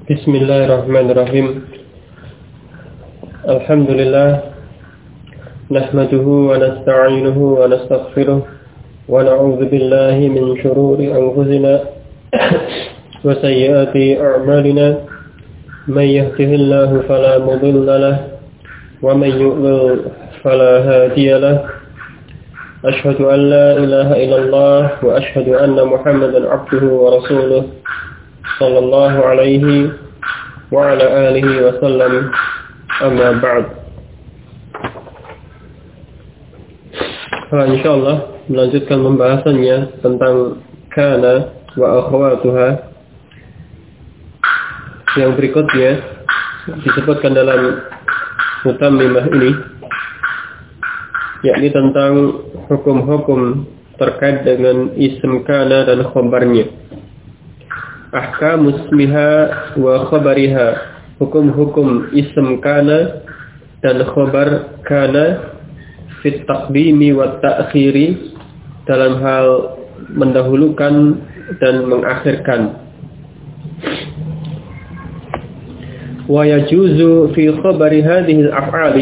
Bismillahirrahmanirrahim. Alhamdulillah. Nahmaduhu wa nasta'inuhu wa nastaghfiruh. Wa na'udzu billahi min shururi anfusina wa sayyiati a'malina. May yahdihillahu fala mudilla lahu wa may yudlil fala hadiya lahu. Ashhadu an la ilaha illallah wa ashhadu anna Muhammadan 'abduhu wa rasuluh. Sallallahu alaihi wa ala alihi wa sallam. Amma ba'd. Insyaallah melanjutkan pembahasannya tentang kana wa akhwatuha. Yang berikutnya disebutkan dalam mutammimah ini, yakni tentang hukum-hukum terkait dengan ism kana dan khabarnya. Ahkam ismiha wa khabariha, hukum-hukum ism kana dan khabar kana fit taqdimi wa ta'khiri, dalam hal mendahulukan dan mengakhirkan. Wa yajuzu fi khabari hadhihi al-af'ali,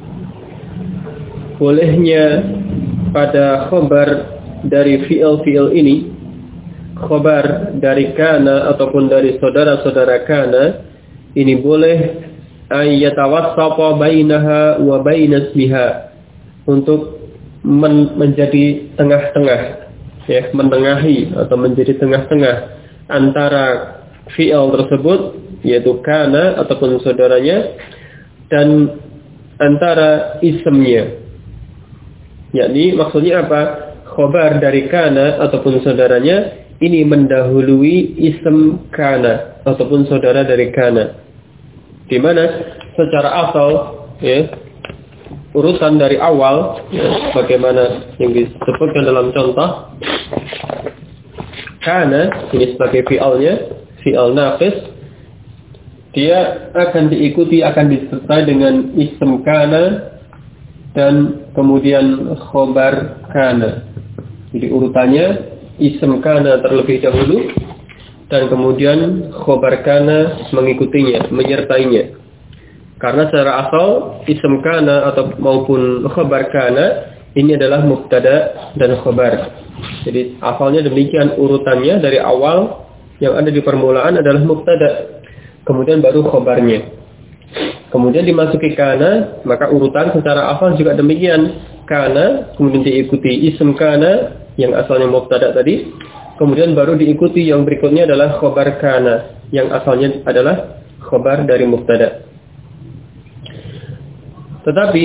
bolehnya pada khabar dari fi'il ini, khabar dari kana ataupun dari saudara-saudara kana, ini boleh ayyatawassata bainaha wa baina ismiha, untuk menjadi tengah-tengah, ya, menengahi atau menjadi tengah-tengah antara fi'il tersebut, yaitu kana ataupun saudaranya, dan antara ismnya. Yakni maksudnya apa? Khabar dari kana ataupun saudaranya ini mendahului ism kana ataupun saudara dari kana, di mana secara asal, ya, urutan dari awal, ya, bagaimana yang disebutkan dalam contoh, kana ini sebagai fi'alnya, fi'al naqis, dia akan diikuti, akan disertai dengan ism kana dan kemudian khabar kana. Jadi urutannya ism kana terlebih dahulu dan kemudian khabar kana mengikutinya, menyertainya. Karena secara asal ism kana atau maupun khabar kana ini adalah mubtada dan khabar. Jadi asalnya demikian urutannya, dari awal yang ada di permulaan adalah mubtada, kemudian baru khabarnya. Kemudian dimasuki kana, maka urutan secara asal juga demikian. Kana, kemudian diikuti ism kana yang asalnya mubtada tadi, kemudian baru diikuti yang berikutnya adalah khabar kana yang asalnya adalah khabar dari mubtada. Tetapi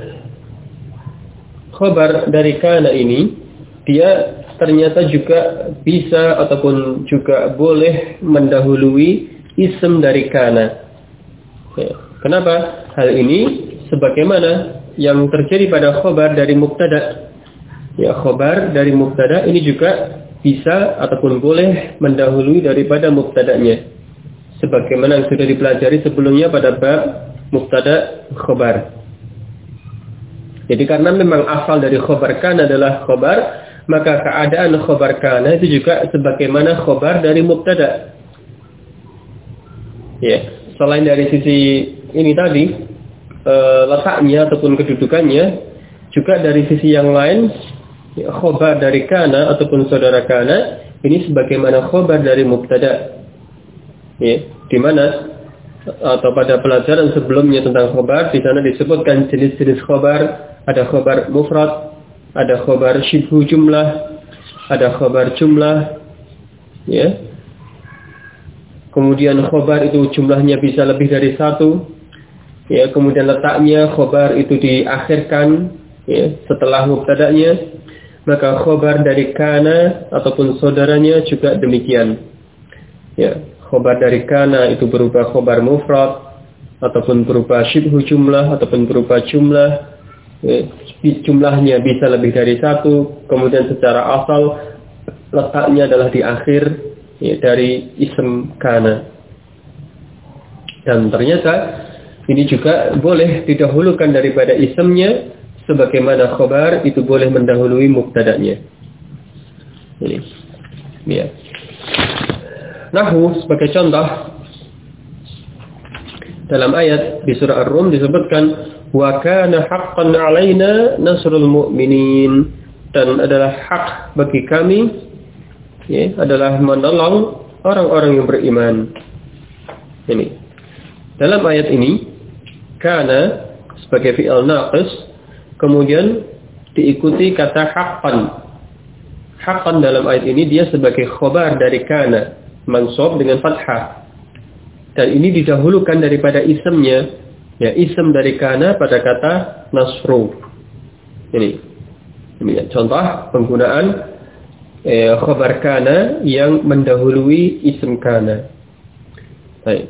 khabar dari kana ini dia ternyata juga bisa ataupun juga boleh mendahului ism dari kana. Ya. Kenapa? Hal ini sebagaimana yang terjadi pada khabar dari mubtada. Ya, khabar dari mubtada ini juga bisa ataupun boleh mendahului daripada mubtadanya, sebagaimana yang sudah dipelajari sebelumnya pada bab mubtada khabar. Jadi karena memang asal dari khabar kana adalah khabar, maka keadaan khabar kana itu juga sebagaimana khabar dari mubtada. Ya, selain dari sisi ini tadi, letaknya ataupun kedudukannya, juga dari sisi yang lain, khabar dari kana ataupun saudara kana ini sebagaimana khabar dari mubtada. Ya, di mana atau pada pelajaran sebelumnya tentang khabar, di sana disebutkan jenis-jenis khabar. Ada khabar mufrad, ada khabar syibhu jumlah, ada khabar jumlah, ya. Kemudian khabar itu jumlahnya bisa lebih dari satu, ya. Kemudian letaknya khabar itu diakhirkan, ya, setelah mubtada'nya. Maka khabar dari kana ataupun saudaranya juga demikian. Ya, khabar dari kana itu berupa khabar mufrad ataupun berupa syibhu jumlah ataupun berupa jumlah. Ya, jumlahnya bisa lebih dari satu, kemudian secara asal letaknya adalah di akhir, ya, dari ism kana. Dan ternyata ini juga boleh didahulukan daripada ismnya, sebagaimana khabar itu boleh mendahului mubtada'nya. Ini, ya. Nahu sebagai contoh, dalam ayat di surah Ar-Rum disebutkan wa kana haqqan 'alaina nasrul mu'minin, dan adalah hak bagi kami adalah menolong orang-orang yang beriman. Ini dalam ayat ini kana sebagai fi'il naqis kemudian diikuti kata haqqan. Haqqan dalam ayat ini dia sebagai khobar dari kana, mansub dengan fathah. Dan ini didahulukan daripada isimnya. Ya, isim dari kana pada kata nasru. Ini ya, contoh penggunaan khobar kana yang mendahului isim kana. Baik.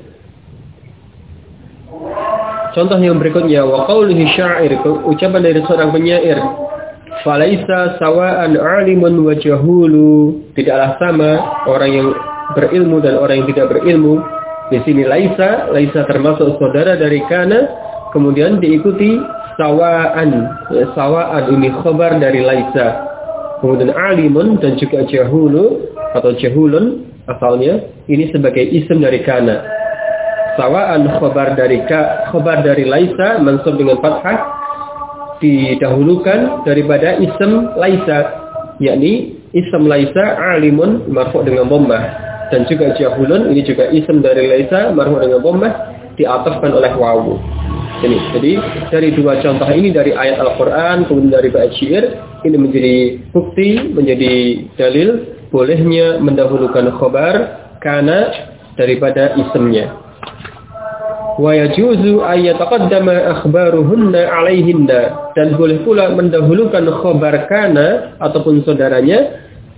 Contoh yang berikutnya, wa qawlihi sya'ir, ucapan dari seorang penyair, falaisa sawa'an 'alimun wa jahulu, tidaklah sama orang yang berilmu dan orang yang tidak berilmu. Di sini laisa termasuk saudara dari kana, kemudian diikuti sawa'an. Ya, sawa'an ini khabar dari laisa. Kemudian 'alimun dan juga jahulu atau jahulun asalnya ini sebagai isim dari kana. Sawa'an khabar dari laisa mansub dengan fathah didahulukan daripada isim laisa, yakni isim laisa 'alimun marfu' dengan dhammah. Dan juga jahulun ini juga isim dari laisa marfu' dengan dhammah diatafkan oleh wawu. Jadi dari dua contoh ini dari ayat Al-Qur'an kemudian dari bait syair ini menjadi bukti, menjadi dalil bolehnya mendahulukan khabar kana daripada isimnya. Wa yajuzu ay yataqaddama akhbaruhunna 'alaihinna, dan boleh pula mendahulukan khabar kana ataupun saudaranya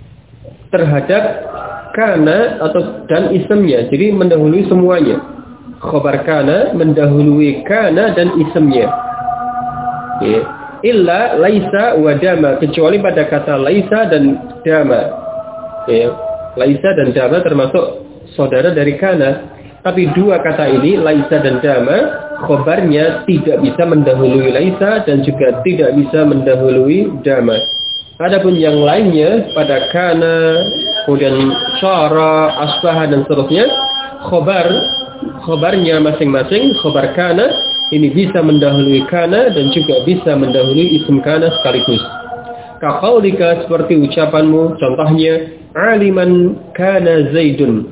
terhadap kana atau dan isimnya. Jadi mendahului semuanya. Khabar kana mendahului kana dan isimnya. Ya. Illa laisa wa dama, kecuali pada kata laisa dan dama. Ya. Laisa dan dama termasuk saudara dari kana. Tapi dua kata ini laisa dan dama khabarnya tidak bisa mendahului laisa dan juga tidak bisa mendahului dama. Adapun yang lainnya pada kana, kemudian syara, asbaha dan seterusnya, khabarnya masing-masing, khabar kana ini bisa mendahului kana dan juga bisa mendahului isim kana sekaligus. Kaqaulika, seperti ucapanmu, contohnya aliman kana zaidun.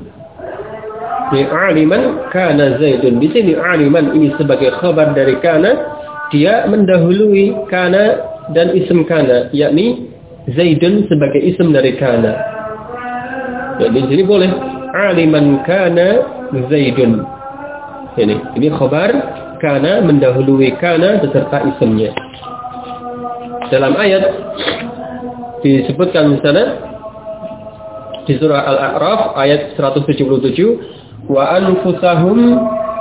Ini aliman kana zaidun. Di sini aliman ini sebagai khabar dari kana, dia mendahului kana dan isim kana, yakni Zaidun sebagai isim dari kana. Ya, di sini boleh aliman kana Zaidun. Ini khabar kana mendahului kana beserta isimnya. Dalam ayat disebutkan di sana di surah Al-A'raf ayat 177, wa anfusahum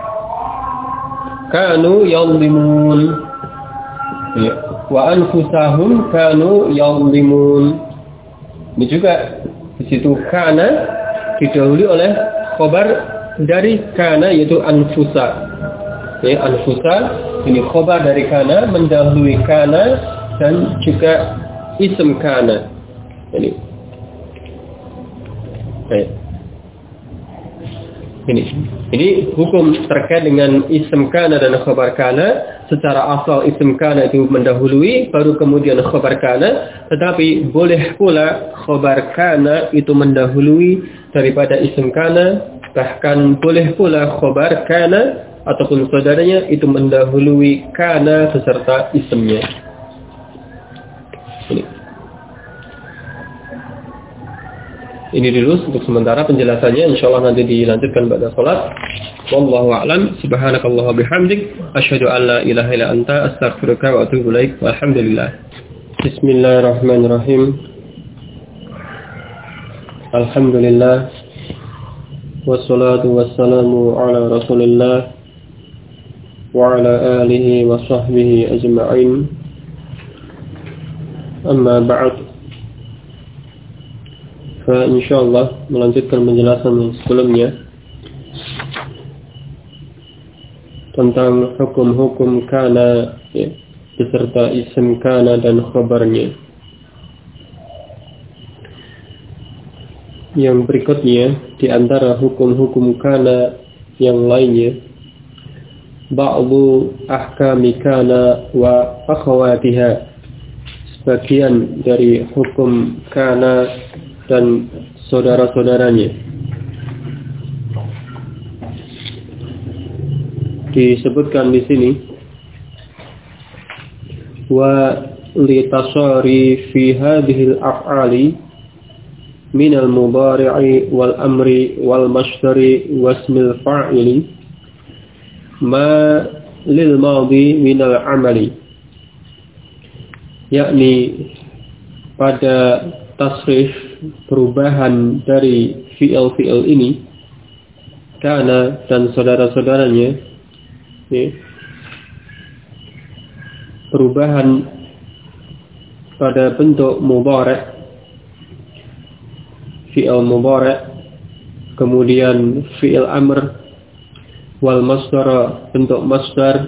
kanu yadhlimun. Ya. Wa anfusahum kanu yadhlimun. Ini juga di situ kana didahului oleh khabar dari kana yaitu anfusa. Ya, anfusa ini khabar dari kana mendahului kana dan juga isim kana. Ini hukum terkait dengan isim kana dan khabar kana. Secara asal isim kana itu mendahului baru kemudian khabar kana, tetapi boleh pula khabar kana itu mendahului daripada isim kana, bahkan boleh pula khabar kana ataupun saudaranya itu mendahului kana beserta isimnya. Ini dulu untuk sementara penjelasannya, insyaallah nanti dilanjutkan pada salat. Wallahu a'lam. Subhanakallahumma bihamdik asyhadu an la ilaha illa anta astaghfiruka wa atubu ilaik. Walhamdulillah. Bismillahirrahmanirrahim. Alhamdulillah. Wassalatu wassalamu ala Rasulillah wa ala alihi wa sahbihi ajma'in. Amma ba'd. Insyaallah melanjutkan penjelasan yang sebelumnya tentang hukum-hukum kana ya, beserta isim kana dan khabarnya. Yang berikutnya di antara hukum-hukum kana yang lainnya ba'du ahkami kana wa akhawatiha, sebagian dari hukum kana dan saudara-saudaranya. Disebutkan di sini wa litasari fi hadhihi al-af'ali min al-mudhari'i wal amri wal masdari wasmil fa'ili ma lil madhi min al-amali, yakni pada tasrif perubahan dari fi'il ini kana dan saudara-saudaranya, perubahan pada bentuk mudhari', fi'il mudhari', kemudian fi'il amr, wal masdar bentuk masdar,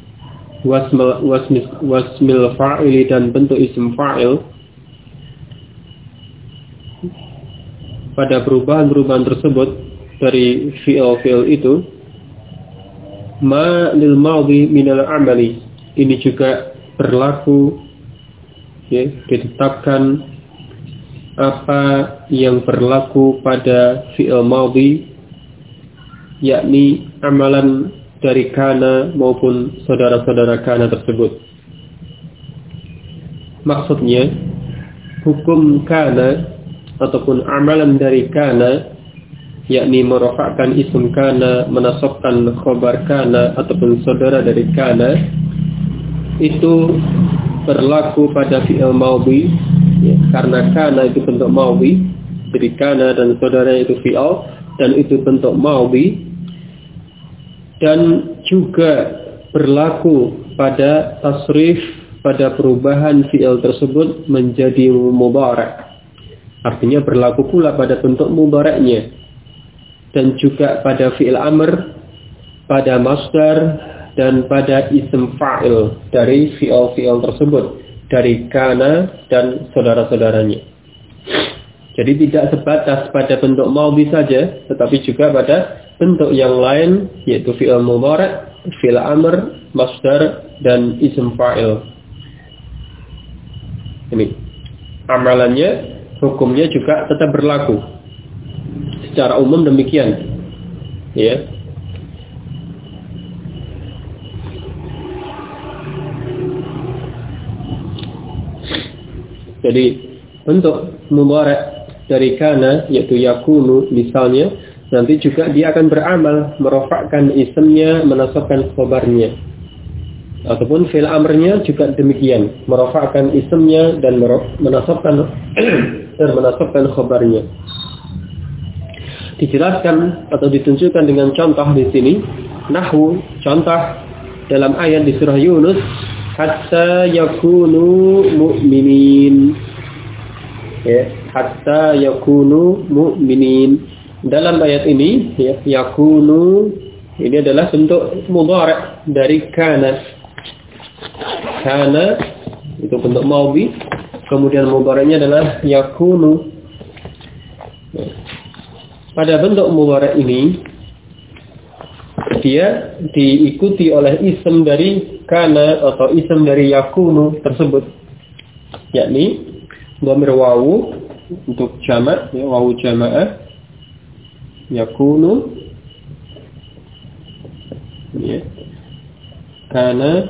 wasmil fa'ili dan bentuk isim fa'il. Pada perubahan-perubahan tersebut dari fi'il itu, ma lil madhi minal amali, ini juga berlaku, ditetapkan apa yang berlaku pada fi'il madhi, yakni amalan dari kana maupun saudara-saudara kana tersebut. Maksudnya, hukum kana ataupun amalan dari kana, yakni merofakkan isim kana, menasabkan khobar kana ataupun saudara dari kana, itu berlaku pada fi'il madhi, karena kana itu bentuk madhi, jadi kana dan saudara itu fi'il dan itu bentuk madhi. Dan juga berlaku pada tasrif, pada perubahan fi'il tersebut menjadi mudhari'. Artinya berlaku pula pada bentuk mudhari'nya. Dan juga pada fi'il amr, pada masdar, dan pada isim fa'il dari fi'il tersebut, dari kana dan saudara-saudaranya. Jadi tidak sebatas pada bentuk madhi saja, tetapi juga pada bentuk yang lain, yaitu fi'il mudhari', fi'il amr, masdar, dan isim fa'il. Ini amalannya, hukumnya juga tetap berlaku. Secara umum demikian. Ya. Jadi bentuk mudhari' dari kana, yaitu yakunu misalnya, nanti juga dia akan beramal merofakkan isimnya, menasabkan khobarnya. Ataupun fi'il amrnya juga demikian, merofakkan isimnya dan menasabkan khobarnya. Dijelaskan atau ditunjukkan dengan contoh di sini, nahwu, contoh dalam ayat di surah Yunus, hatta yakunu mu'minin. Ya, hatta yakunu mu'minin. Dalam ayat ini, ya, yakunu ini adalah bentuk mudhari' dari kana. Kana itu bentuk madhi, kemudian mudhari'nya adalah yakunu. Ya. Pada bentuk mudhari' ini, dia diikuti oleh isim dari kana atau isim dari yakunu tersebut, yakni dhamir wawu untuk jamak, ya, wawu jama'ah, yakunu, ya, kana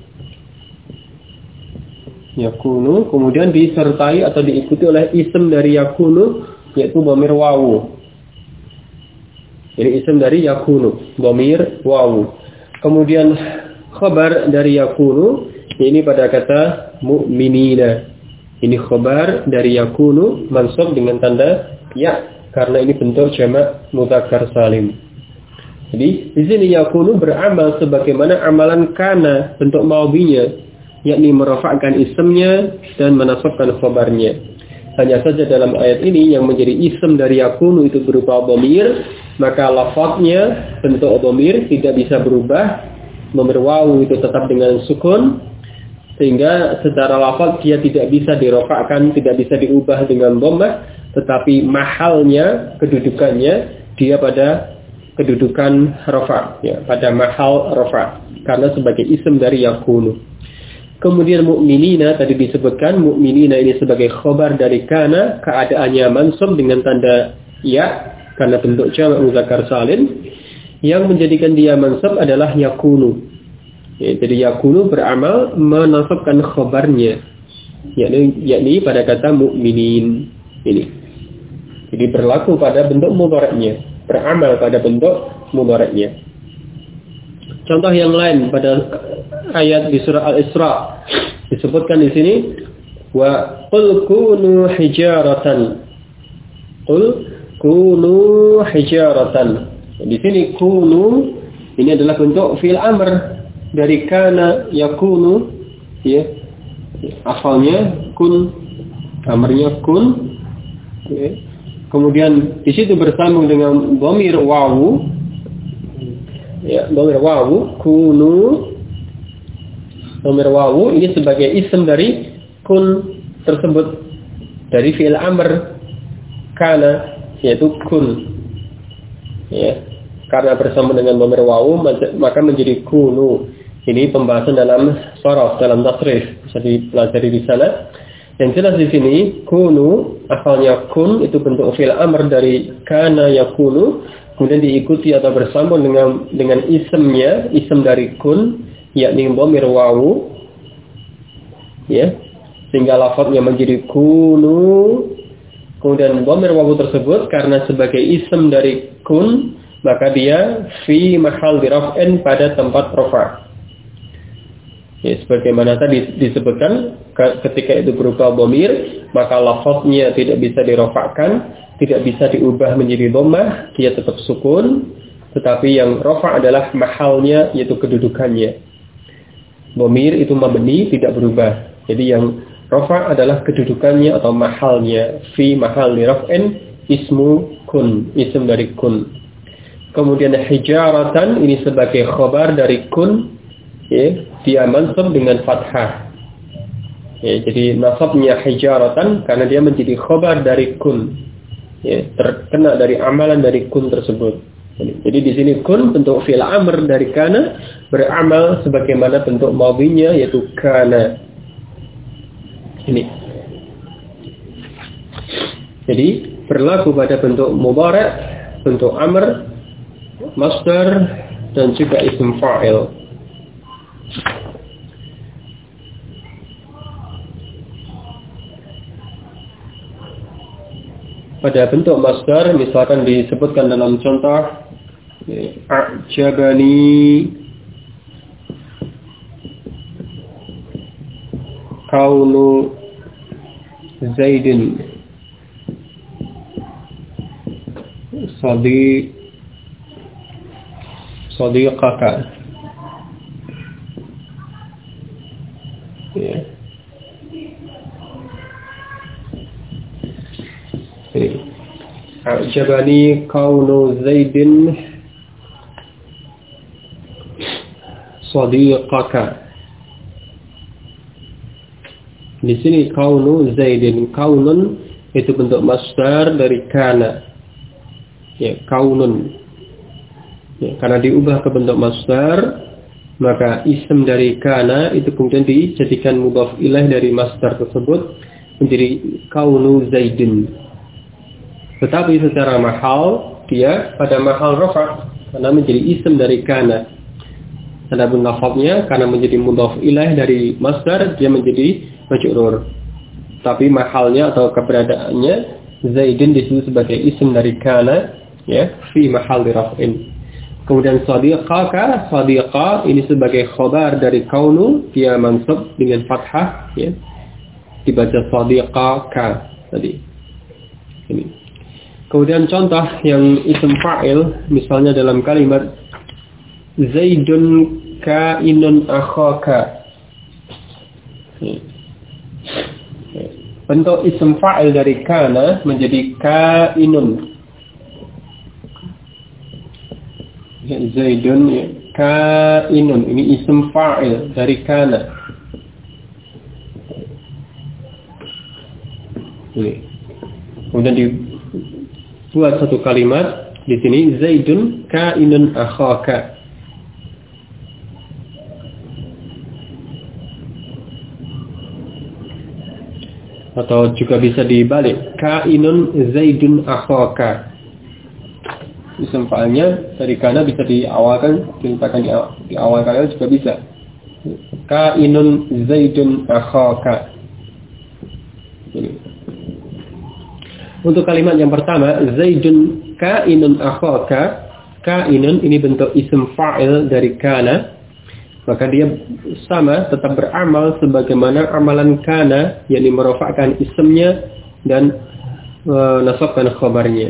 yakunu, kemudian disertai atau diikuti oleh isim dari yakunu, yaitu dhamir wawu. Jadi isim dari yakunu, dhamir wawu. Kemudian khabar dari yakunu, ini pada kata mu'minina. Ini khabar dari yakunu, mansub dengan tanda ya, karena ini bentuk jamak mudzakkar salim. Jadi di sini yakunu beramal sebagaimana amalan kana, bentuk madhinya, yakni merafa'kan isimnya dan menasabkan khabarnya. Hanya saja dalam ayat ini yang menjadi isim dari yakunu itu berupa dhamir, maka lafadznya bentuk dhamir tidak bisa berubah. Dhamir wawu itu tetap dengan sukun, sehingga secara lafadz dia tidak bisa dirofakkan, tidak bisa diubah dengan dhammah, tetapi mahalnya, kedudukannya dia pada kedudukan rafa, ya, pada mahal rafa, karena sebagai isim dari yakunu. Kemudian mu'minina tadi disebutkan, mu'minina ini sebagai khobar dari kana, keadaannya mansub dengan tanda ya, karena bentuk jamak muzakkar salim. Yang menjadikan dia mansub adalah yakunu. Ya, jadi yakunu beramal menasabkan khobarnya, yakni pada kata mu'minin ini. Jadi berlaku pada bentuk mudhari'nya, beramal pada bentuk mudhari'nya. Contoh yang lain pada ayat di surah Al-Isra disebutkan di sini, wa qul kunu hijaratan. Qul kunu hijaratan. Di sini kunu ini adalah bentuk fi'il amr dari kana yakunu, ya. Asalnya kun, amrnya kun. Ya. Kemudian di situ bersambung dengan dhamir wawu. Ya, dhamir wawu, kunu. Dhamir wawu ini sebagai isim dari kun tersebut, dari fi'il amr kana, yaitu kun. Ya, karena bersambung dengan dhamir wawu maka menjadi kunu. Ini pembahasan dalam sharaf, dalam tasrif, bisa dipelajari di sana. Yang jelas di sini kunu asalnya kun, itu bentuk fi'il amr dari kana yakunu, kemudian diikuti atau bersambung dengan isimnya, isim dari kun, yakni dhamir wawu, ya, sehingga lafadznya menjadi kunu. Kemudian dhamir wawu tersebut karena sebagai isim dari kun, maka dia fi mahal diraf'in, pada tempat rafa. Ya, sebagaimana tadi disebutkan, ketika itu berupa dhamir, maka lafadznya tidak bisa dirafa'kan, tidak bisa diubah menjadi dhammah, dia tetap sukun, tetapi yang rafa' adalah mahalnya, yaitu kedudukannya. Dhamir itu mabni, tidak berubah. Jadi yang rafa' adalah kedudukannya atau mahalnya, fi mahal diraf'in ismu kun, isim dari kun. Kemudian hijaratan ini sebagai khobar dari kun, ya, dia mansub dengan fathah. Ya, jadi nasabnya hijaratan karena dia menjadi khobar dari kun, ya, terkena dari amalan dari kun tersebut. Jadi di sini kun bentuk fi'il amr dari kana, beramal sebagaimana bentuk madhinya, yaitu kana. Ini. Jadi berlaku pada bentuk mudhari', bentuk amr, masdar, dan juga isim fa'il. Pada bentuk masdar misalkan disebutkan dalam contoh, a'jabani kaunu Zaidin sadiqaka. Ya. A'jabani kaunu Zaidin sadiqaka. Di sini kaunu Zaidin, kaunun itu bentuk masdar dari kana. Ya, kaunun. Ya, karena diubah ke bentuk masdar, maka isim dari kana itu kemudian dijadikan mudhaf ilaih dari masdar tersebut menjadi kaunu Zaidin. Tetapi secara mahal dia pada mahal rafa, karena menjadi isim dari kana. Adapun lafadznya karena menjadi mudhaf ilaih dari masdar, dia menjadi majrur. Tapi mahalnya atau keberadaannya Zaidin disebut sebagai isim dari kana, ya, fi mahal raf'in. Kemudian sadiqaka, sadiqa ini sebagai khobar dari kaunu, dia mansub dengan fathah, ya, dibaca sadiqaka tadi. Ini. Kemudian contoh yang isim fa'il, misalnya dalam kalimat Zaidun kainun akhaka. Bentuk isim fa'il dari kana menjadi kainun. Ya, Zaidun, ya, kainun. Ini isim fa'il dari kana. Ini. Kemudian dibuat satu kalimat Di sini Zaidun kainun akhaka. Atau juga bisa dibalik, kainun Zaidun akhaka. Isim fa'ilnya dari kana bisa diawalkan, diletakkan di awal kalimat juga bisa. Kainun Zaidun akhaka. Untuk kalimat yang pertama, Zaidun kainun akhaka. Kainun ini bentuk isim fa'il dari kana. Maka dia sama, tetap beramal sebagaimana amalan kana, yakni merofakkan isimnya dan menasabkan khabarnya.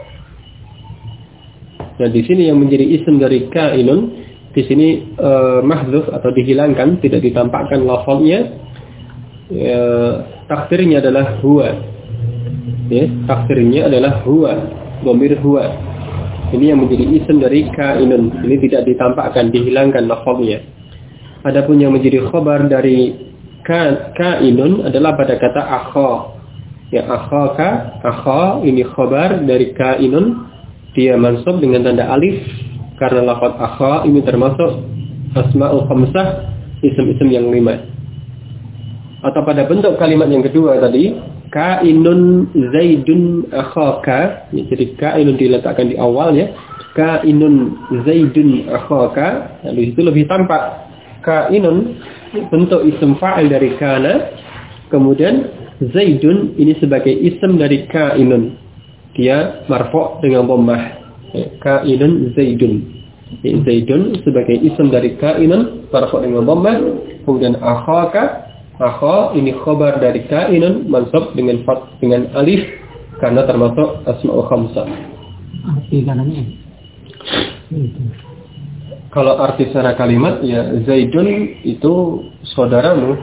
Nah, di sini yang menjadi isim dari kainun, di sini mahdzuf atau dihilangkan, tidak ditampakkan lafaznya. Takdirnya adalah huwa. Ya, takdirnya adalah huwa, dhamir huwa. Ini yang menjadi isim dari kainun. Ini tidak ditampakkan, dihilangkan lafaznya. Adapun yang menjadi khabar dari kainun adalah pada kata akha. Ya, akhaka, akha ini khabar dari kainun. Dia mansub dengan tanda alif karena lafaz akha ini termasuk asmaul khamsah, isim-isim yang 5. Atau pada bentuk kalimat yang kedua tadi, kainun Zaidun akhaka. Ya, jadi kainun diletakkan di awalnya. Kainun Zaidun akhaka. Lalu itu lebih tampak. Kainun bentuk isim fa'il dari kana, kemudian Zaidun ini sebagai isim dari kainun, dia marfu' dengan dhammah. Kainun Zaidun. Zaidun sebagai isim dari kainun, marfu' dengan dhammah. Kemudian akhaka, akha ini khabar dari kainun, mansub dengan alif karena termasuk asmaul khamsah. Arti kanannya kalau arti secara kalimat, ya Zaidun itu saudaramu.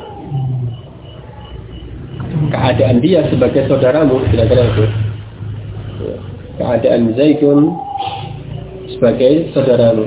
Keadaan dia sebagai saudaramu, kira-kira itu. Keadaan Zaidun sebagai saudaramu.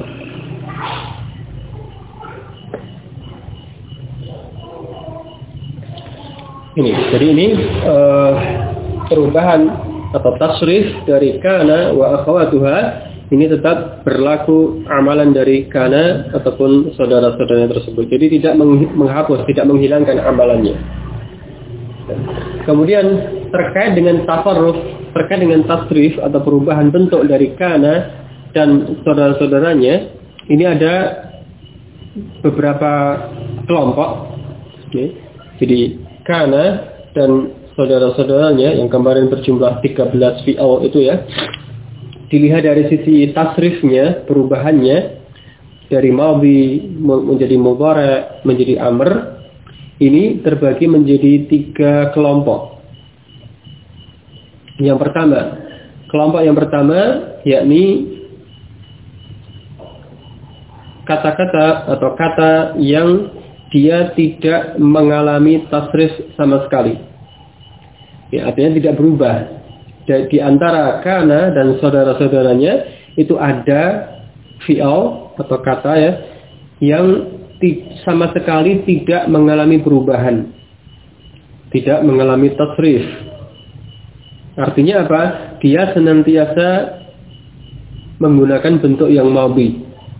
Jadi ini perubahan atau tasrif dari kana wa akhawatuha. Ini tetap berlaku amalan dari kana ataupun saudara-saudaranya tersebut. Jadi tidak menghapus, tidak menghilangkan amalannya. Kemudian terkait dengan tasarruf, terkait dengan tasrif atau perubahan bentuk dari kana dan saudara-saudaranya, ini ada beberapa kelompok. Jadi kana dan saudara-saudaranya yang kemarin berjumlah 13 fi'al itu ya. Dilihat dari sisi tasrifnya, perubahannya dari madhi menjadi mudhari' menjadi amr, ini terbagi menjadi 3 kelompok. Kelompok yang pertama yakni kata-kata atau kata yang dia tidak mengalami tasrif sama sekali. Ya, artinya tidak berubah. Di antara kana dan saudara-saudaranya itu ada fi'al atau kata ya yang sama sekali tidak mengalami perubahan, tidak mengalami tasrif. Artinya apa? Dia senantiasa menggunakan bentuk yang madhi.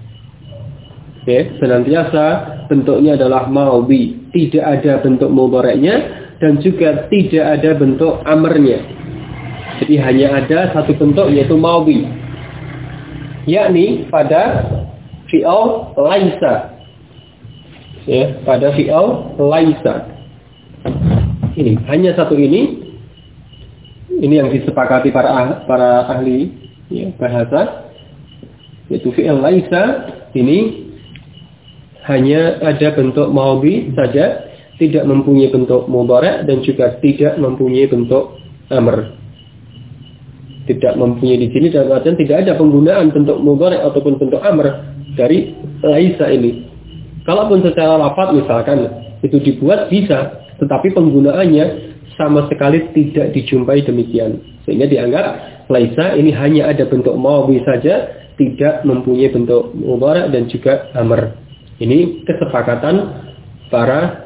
Senantiasa bentuknya adalah madhi, tidak ada bentuk mudhari'nya dan juga tidak ada bentuk amrnya. Jadi hanya ada satu bentuk yaitu madhi, yakni pada fi'al laisa. Ya, pada fi'al laisa. Ini hanya satu ini. Ini yang disepakati para ahli ya, bahasa, yaitu fi'al laisa ini hanya ada bentuk madhi saja, tidak mempunyai bentuk mudhari' dan juga tidak mempunyai bentuk amr. Tidak mempunyai di sini dalam artian tidak ada penggunaan bentuk mudhari' ataupun bentuk amr dari laisa ini. Kalaupun secara lafaz misalkan itu dibuat bisa, tetapi penggunaannya sama sekali tidak dijumpai demikian. Sehingga dianggap laisa ini hanya ada bentuk madhi saja, tidak mempunyai bentuk mudhari' dan juga amr. Ini kesepakatan para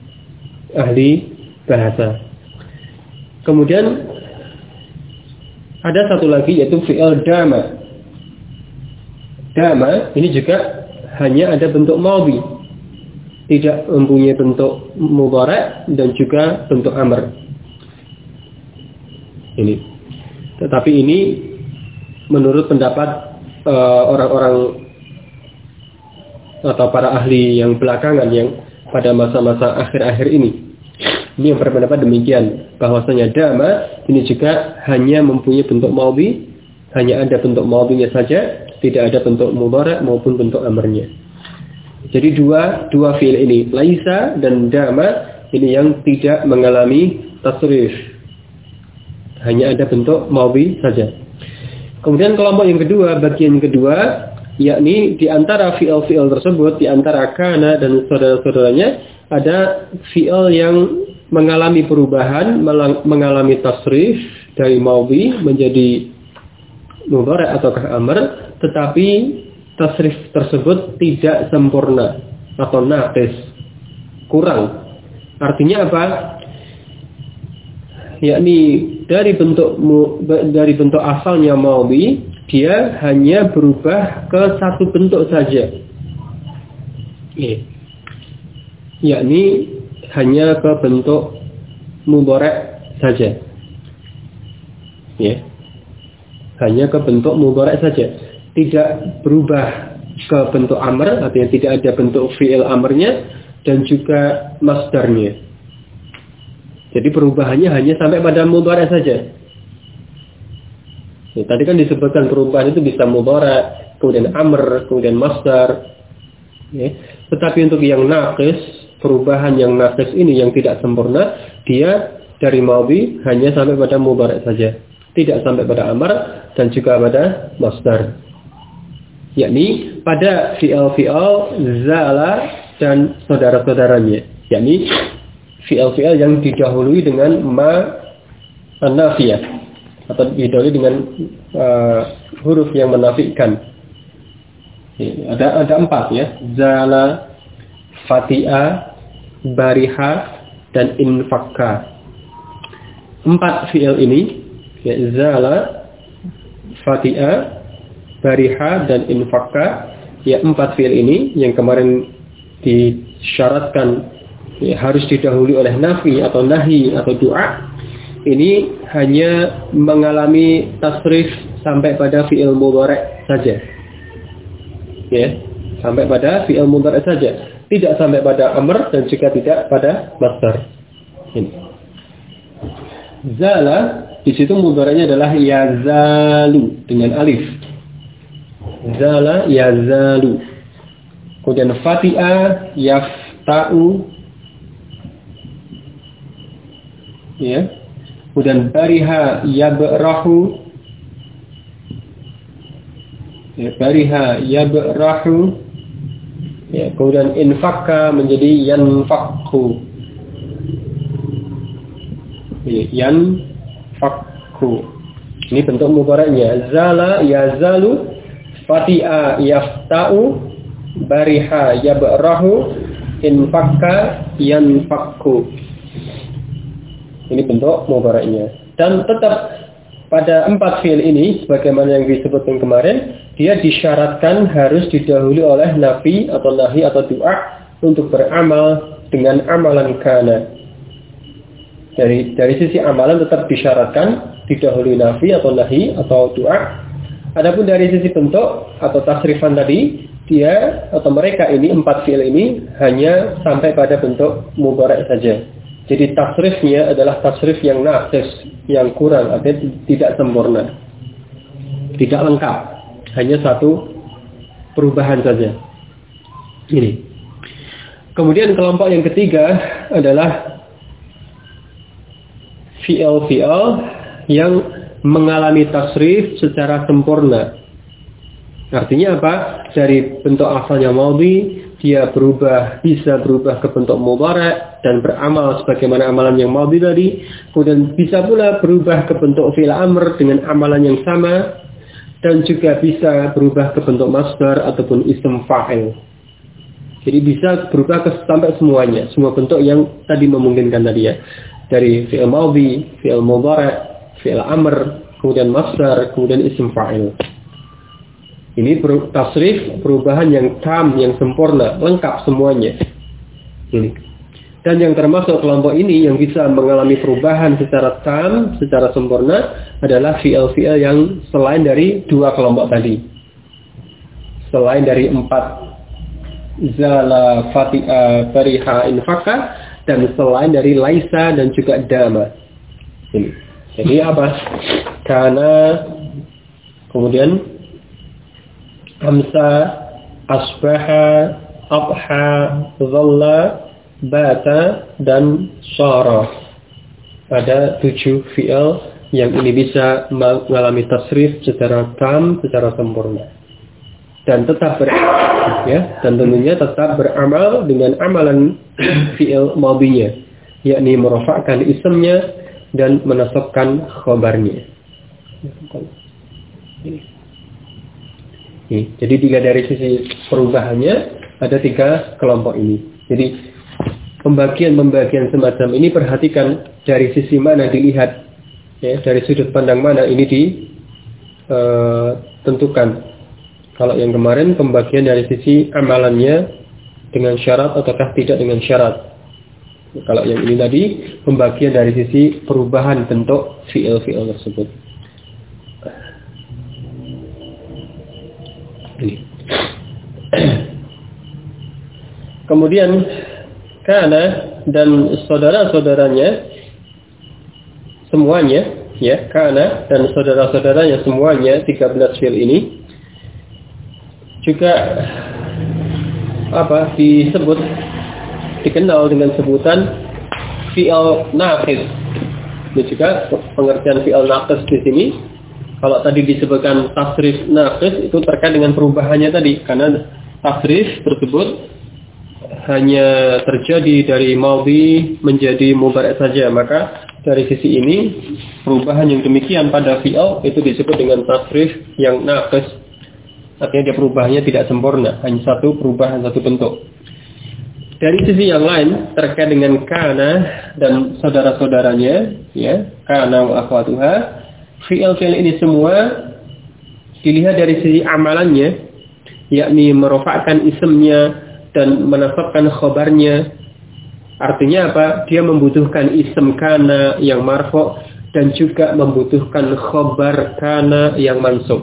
ahli bahasa. Kemudian Ada satu lagi yaitu fi'il dama. Dama ini juga hanya ada bentuk madhi, tidak mempunyai bentuk mudhari' dan juga bentuk amr. Ini. Tetapi ini menurut pendapat orang-orang atau para ahli yang belakangan yang pada masa-masa akhir-akhir ini yang berpendapat demikian, bahwasanya dama ini juga hanya mempunyai bentuk madhi, hanya ada bentuk madhinya saja, tidak ada bentuk mudhari' maupun bentuk amrnya. Jadi dua fi'il ini, laisa dan dama, ini yang tidak mengalami tasrif, hanya ada bentuk madhi saja. Kemudian kelompok yang kedua, bagian kedua, yakni di antara fi'il tersebut, di antara kana dan saudara-saudaranya, ada fi'il yang mengalami perubahan, mengalami tasrif dari madhi menjadi mudhari' ataukah amr, tetapi tasrif tersebut tidak sempurna atau naqis, kurang. Artinya apa? Yakni dari bentuk asalnya madhi, dia hanya berubah ke satu bentuk saja. Yakni hanya ke bentuk mudhari' saja. Hanya ke bentuk mudhari' saja. Tidak berubah ke bentuk amr, artinya tidak ada bentuk fi'il amrnya dan juga masdarnya. Jadi perubahannya hanya sampai pada mudhari' saja. Tadi kan disebutkan perubahan itu bisa mudhari', kemudian amr, kemudian masdar. Tetapi untuk yang naqis, perubahan yang naqis ini yang tidak sempurna, dia dari madhi hanya sampai pada mudhari' saja, tidak sampai pada amr dan juga pada masdar. Yakni pada fi'il zala dan saudara-saudaranya, yakni fi'il yang didahului dengan ma an-nafiyah atau didahului dengan huruf yang menafikan. Ada 4 ya, zala, fati'a, bariha dan infakka. 4 fi'il ini, ya, zala, fati'a, bariha dan infakka, ya 4 fi'il ini yang kemarin disyaratkan ya, harus didahului oleh nafi atau nahi atau doa. Ini hanya mengalami tasrif sampai pada fi'il mudhari' saja. Ya, sampai pada fi'il mudhari' saja. Tidak sampai pada amr dan juga tidak pada masdar. Ini. Zala di situ mudhari'nya adalah yazalu dengan alif. Zala yazalu. Kemudian fati'a yafta'u. Ya. Kemudian bariha yabrahu. Ya, bariha yabrahu. Ya, kemudian infakka menjadi yanfakku. Ya, yanfakku. Ini bentuk mudhari'nya. Zala yazalu, fati'a yafta'u, bariha yabrahu, infakka yanfakku. Ini bentuk mudhari'nya. Dan tetap pada 4 fi'il ini, sebagaimana yang disebutkan kemarin, dia disyaratkan harus didahului oleh nafi atau nahi atau doa untuk beramal dengan amalan kana. Dari sisi amalan tetap disyaratkan didahului nafi atau nahi atau doa. Adapun dari sisi bentuk atau tasrifan tadi, dia atau mereka ini 4 fi'il ini hanya sampai pada bentuk mudhari' saja. Jadi tasrifnya adalah tasrif yang naqis, yang kurang, artinya tidak sempurna, tidak lengkap, hanya satu perubahan saja. Ini. Kemudian kelompok yang ketiga adalah fi'il yang mengalami tasrif secara sempurna. Artinya apa? Dari bentuk asalnya madhi, dia bisa berubah ke bentuk mudhari' dan beramal sebagaimana amalan yang madhi tadi. Kemudian bisa pula berubah ke bentuk fi'il amr dengan amalan yang sama. Dan juga bisa berubah ke bentuk masdar ataupun ism fa'il. Jadi bisa berubah sampai semuanya. Semua bentuk yang tadi memungkinkan tadi ya. Dari fi'il madhi, fi'il mudhari', fi'il amr, kemudian masdar, kemudian isim fa'il. Ini tasrif perubahan yang tam, yang sempurna, lengkap semuanya. Ini. Dan yang termasuk kelompok ini yang bisa mengalami perubahan secara tam, secara sempurna adalah fi'il-fi'il yang selain dari dua kelompok tadi. Selain dari 4 zala, fati'a, fariha, infaka, dan selain dari laisa dan juga dama. Ini. Jadi apa? Karena kemudian amsa, asbaha, abha, dhalla, bata, dan syara. Ada 7 fi'il yang ini bisa mengalami tasrif secara tam, secara sempurna. Dan tetap dan tentunya tetap beramal dengan amalan fi'il madhinya, yakni merofakkan isimnya dan menasabkan khabarnya. Jadi dari sisi perubahannya ada 3 kelompok ini. Jadi pembagian semacam ini perhatikan dari sisi mana dilihat, ya, dari sudut pandang mana ini ditentukan. Kalau yang kemarin pembagian dari sisi amalannya dengan syarat ataukah tidak dengan syarat. Kalau yang ini tadi pembagian dari sisi perubahan bentuk fi'il tersebut. Kemudian kana dan saudara-saudaranya semuanya, ya, kana dan saudara-saudaranya semuanya 13 fi'il ini juga dikenal dengan sebutan fi'il naqis. Ini juga pengertian fi'il naqis di sini. Kalau tadi disebutkan tasrif naqis itu terkait dengan perubahannya tadi, karena tasrif tersebut hanya terjadi dari madhi menjadi mudhari' saja, maka dari sisi ini perubahan yang demikian pada fi'il itu disebut dengan tasrif yang naqis. Artinya dia perubahannya tidak sempurna, hanya satu perubahan, satu bentuk. Dari sisi yang lain terkait dengan kana dan saudara-saudaranya, ya, kana wa akhwatuha, fi'il ini semua dilihat dari sisi amalannya, yakni merofakkan isimnya dan menasabkan khabarnya. Artinya apa? Dia membutuhkan isim kana yang marfu' dan juga membutuhkan khabar kana yang mansub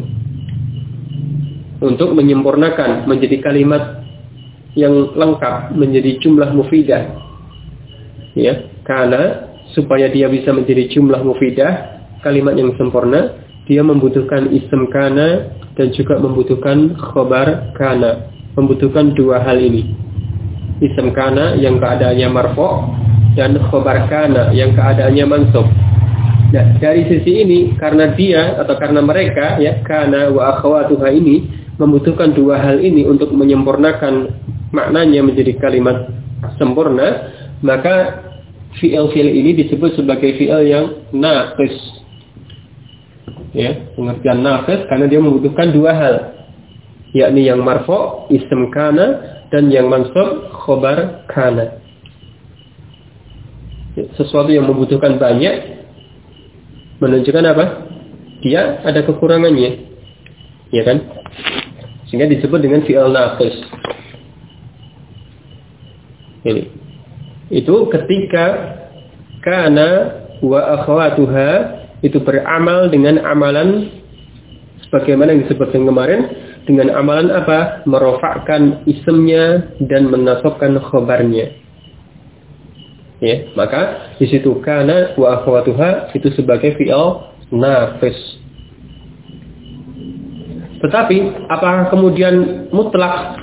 untuk menyempurnakan menjadi kalimat yang lengkap, menjadi jumlah mufidah. Ya, karena supaya dia bisa menjadi jumlah mufidah, kalimat yang sempurna, dia membutuhkan isim kana dan juga membutuhkan khabar kana. Membutuhkan 2 hal ini. Isim kana yang keadaannya marfu' dan khabar kana yang keadaannya mansub. Nah, dari sisi ini karena dia atau karena mereka, ya, kana wa akhawatuha ini membutuhkan 2 hal ini untuk menyempurnakan maknanya menjadi kalimat sempurna, maka fi'il ini disebut sebagai fi'il yang naqis. Ya, pengertian naqis karena dia membutuhkan 2 hal, yakni yang marfu' isim kana dan yang mansub khabar kana. Sesuatu yang membutuhkan banyak menunjukkan apa? Dia ada kekurangannya. Ya kan? Sehingga disebut dengan fi'il naqis. Ini. Itu ketika kana wa akhawatuha itu beramal dengan amalan sebagaimana yang disebutkan kemarin, dengan amalan apa? Merofakkan isimnya dan menasabkan khabarnya. Ya, maka di situ kana wa akhawatuha itu sebagai fi'il naqis. Tetapi apakah kemudian mutlak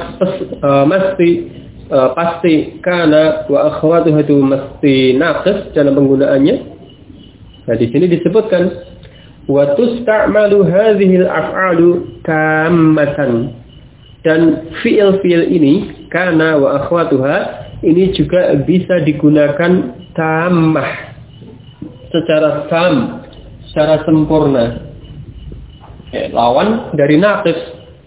pasti kana wa akhwatuhu itu mesti naqis dalam penggunaannya? Nah, di sini disebutkan wa tusta'malu hadhil af'alu tammatan. Dan fi'il ini kana wa akhwatuha ini juga bisa digunakan tammah, secara tam, secara sempurna. Lawan dari naqis.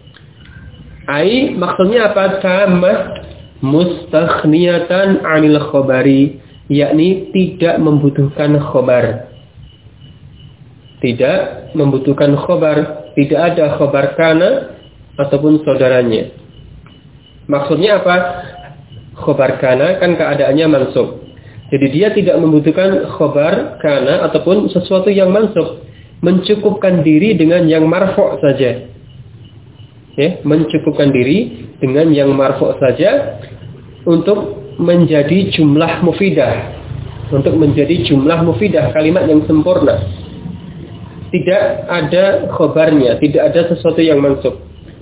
Ai maksudnya apa? Tammah mustakhniyatan 'anil khabari, yakni tidak membutuhkan khabar. tidak membutuhkan khobar, tidak ada khobar kana ataupun saudaranya. Maksudnya apa? Khobar kana kan keadaannya mansub. Jadi dia tidak membutuhkan khobar kana ataupun sesuatu yang mansub, mencukupkan diri dengan yang marfu' saja. Ya, mencukupkan diri dengan yang marfu' saja untuk menjadi jumlah mufidah. Untuk menjadi jumlah mufidah, kalimat yang sempurna. Tidak ada khobarnya, tidak ada sesuatu yang mansub.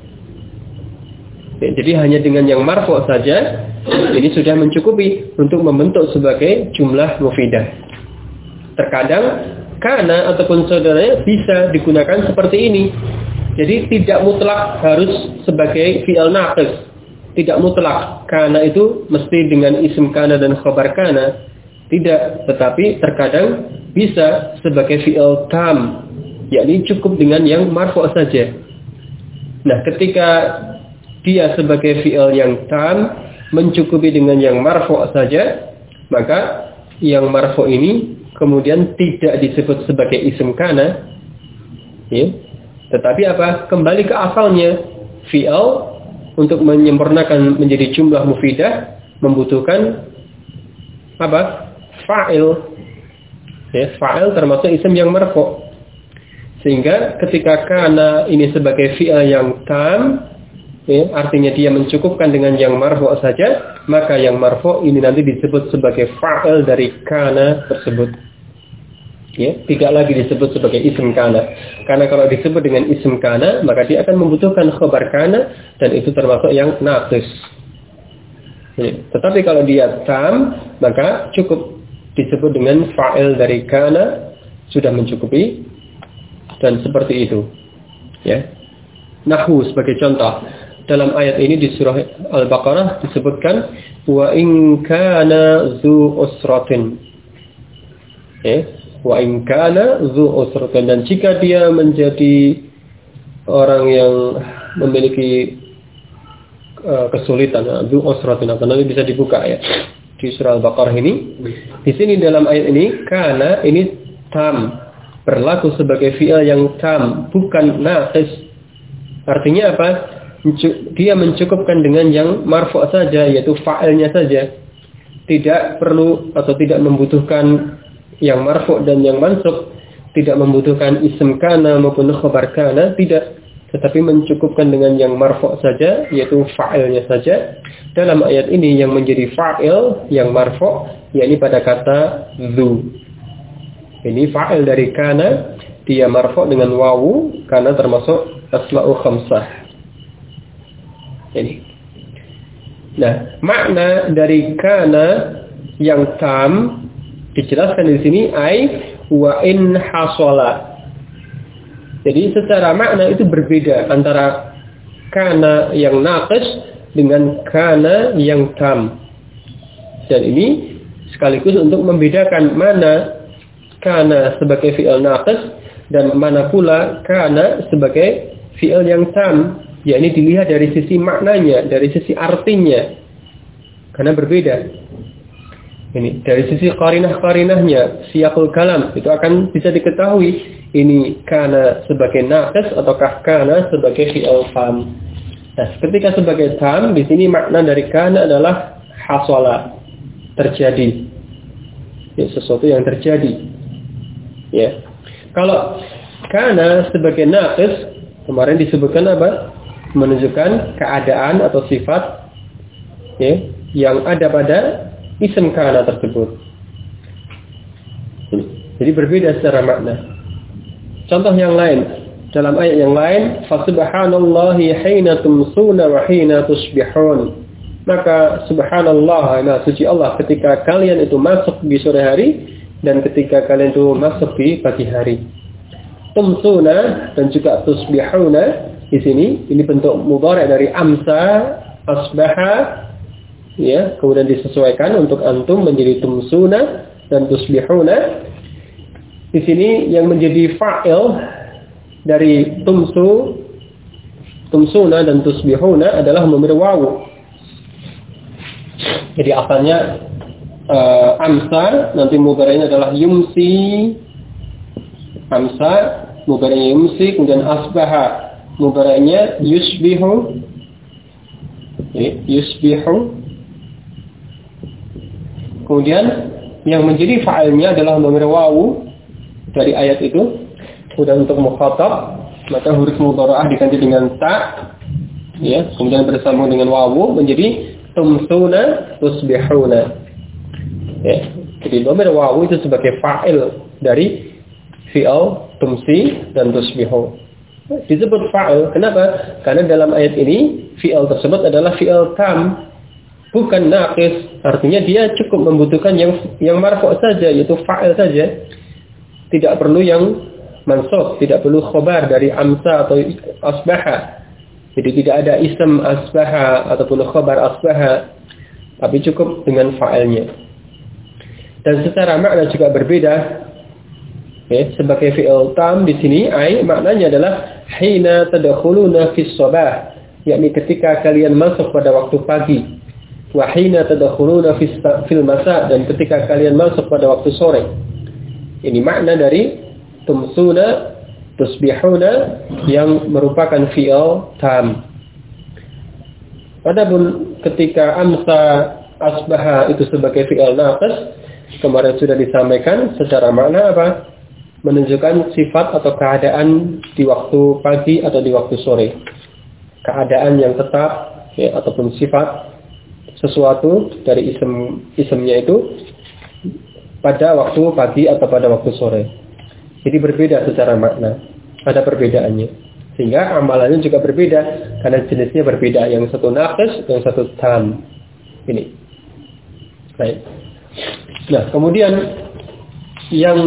Ya, jadi hanya dengan yang marfu' saja, ini sudah mencukupi untuk membentuk sebagai jumlah mufidah. Terkadang kana ataupun saudaranya bisa digunakan seperti ini. Jadi tidak mutlak harus sebagai fi'il naqis. Tidak mutlak. Kana itu mesti dengan isim kana dan khabar kana. Tidak. Tetapi terkadang bisa sebagai fi'il tam. Yakni cukup dengan yang marfu' saja. Nah, ketika dia sebagai fi'il yang tam, mencukupi dengan yang marfu' saja, maka yang marfu' ini kemudian tidak disebut sebagai isim kana. Ya. Tetapi apa? Kembali ke asalnya. Fi'il untuk menyempurnakan menjadi jumlah mufidah membutuhkan apa? Fa'il. Ya, fa'il termasuk isim yang marfu'. Sehingga ketika kana ini sebagai fi'il yang tam, ya, artinya dia mencukupkan dengan yang marfu' saja, maka yang marfu' ini nanti disebut sebagai fa'il dari kana tersebut. Ya, tidak lagi disebut sebagai isim kana. Karena kalau disebut dengan isim kana, maka dia akan membutuhkan khabar kana dan itu termasuk yang naqis. Ya, tetapi kalau dia tam, maka cukup disebut dengan fa'il dari kana, sudah mencukupi dan seperti itu. Ya. Nahwu sebagai contoh. Dalam ayat ini di surah Al-Baqarah disebutkan wa in kana zu usratin. Ya. Wa in kana zu usratin, dan jika dia menjadi orang yang memiliki kesulitan, zu usratin, atau nanti bisa dibuka ya di surah Al-Baqarah ini. Di sini dalam ayat ini kana ini tam, berlaku sebagai fi'il yang tam, bukan naqis. Artinya apa? Dia mencukupkan dengan yang marfu' saja, yaitu fa'ilnya saja. Tidak perlu atau tidak membutuhkan yang marfu' dan yang mansub, tidak membutuhkan isim kana maupun khabar kana, tidak, tetapi mencukupkan dengan yang marfu' saja, yaitu fa'ilnya saja. Dalam ayat ini yang menjadi fa'il yang marfu' yakni pada kata zu. Ini fa'il dari kana, dia marfu' dengan wawu karena termasuk asma'u khamsah. Ini. Nah, makna dari kana yang tam dijelaskan di sini ai wa in hasala. Jadi secara makna itu berbeda antara kana yang naqis dengan kana yang tam. Dan ini sekaligus untuk membedakan mana kana sebagai fi'il naqis dan mana pula kana sebagai fi'il yang tam. Yakni dilihat dari sisi maknanya, dari sisi artinya. Karena berbeda. Ini dari sisi qarinah-qarinahnya, siyaqul kalam, itu akan bisa diketahui ini kana sebagai naqis ataukah kana sebagai fi'il tam. Nah, ketika sebagai tam, di sini makna dari kana adalah hasala, terjadi. Ya, sesuatu yang terjadi. Ya. Kalau kana sebagai naqis, kemarin disebutkan apa? Menunjukkan keadaan atau sifat ya, yang ada pada isim kana tersebut. Jadi berbeda secara makna. Contoh yang lain, dalam ayat yang lain, fasubhanallahi hina tumsuna wa hina tusbihun. Maka subhanallah, nah suci Allah ketika kalian itu masuk di sore hari dan ketika kalian itu masuk di pagi hari. Tumsuna dan juga tusbihuna di sini ini bentuk mudhari' dari amsa, asbaha, ya, kemudian disesuaikan untuk antum menjadi tumsuna dan tusbihuna. Di sini yang menjadi fa'il dari tumsuna dan tusbihuna adalah memberi wawu. Jadi asalnya amsa, nanti mudhari'nya adalah yumsi, Amsa mudhari'nya yumsi, kemudian asbaha mudhari'nya yusbihu. Yusbihu. Kemudian yang menjadi fa'ilnya adalah dhamir wawu dari ayat itu. Kemudian untuk mukhatab, maka huruf mudhara'ah diganti dengan ta, ya, kemudian bersambung dengan wawu menjadi tumsuna tusbihuna. Ya, jadi dhamir wawu itu sebagai fa'il dari fi'il tumsi dan tusbihu. Disebut fa'il, kenapa? Karena dalam ayat ini fi'il tersebut adalah fi'il tam, bukan naqis. Artinya dia cukup membutuhkan yang marfu' saja, yaitu fa'il saja. Tidak perlu yang mansub, tidak perlu khobar dari amsa atau asbaha. Jadi tidak ada ism asbaha ataupun khobar asbaha, tapi cukup dengan fa'ilnya. Dan secara makna juga berbeda. Sebagai fi'il tam di sini, maknanya adalah hina tadkhuluna fis sabah, yakni ketika kalian masuk pada waktu pagi. Wa hina tadkhuluna fil masa, dan ketika kalian masuk pada waktu sore. Ini makna dari tumsuna tusbihuna yang merupakan fi'il tam. Adapun ketika amsa asbaha itu sebagai fi'il naqis, kemarin sudah disampaikan secara makna apa? Menunjukkan sifat atau keadaan di waktu pagi atau di waktu sore. Keadaan yang tetap, ya, ataupun sifat sesuatu dari isimnya itu pada waktu pagi atau pada waktu sore. Jadi berbeda secara makna. Ada perbedaannya. Sehingga amalannya juga berbeda. Karena jenisnya berbeda. Yang satu naqis, yang satu tam. Ini. Baik. Nah, kemudian yang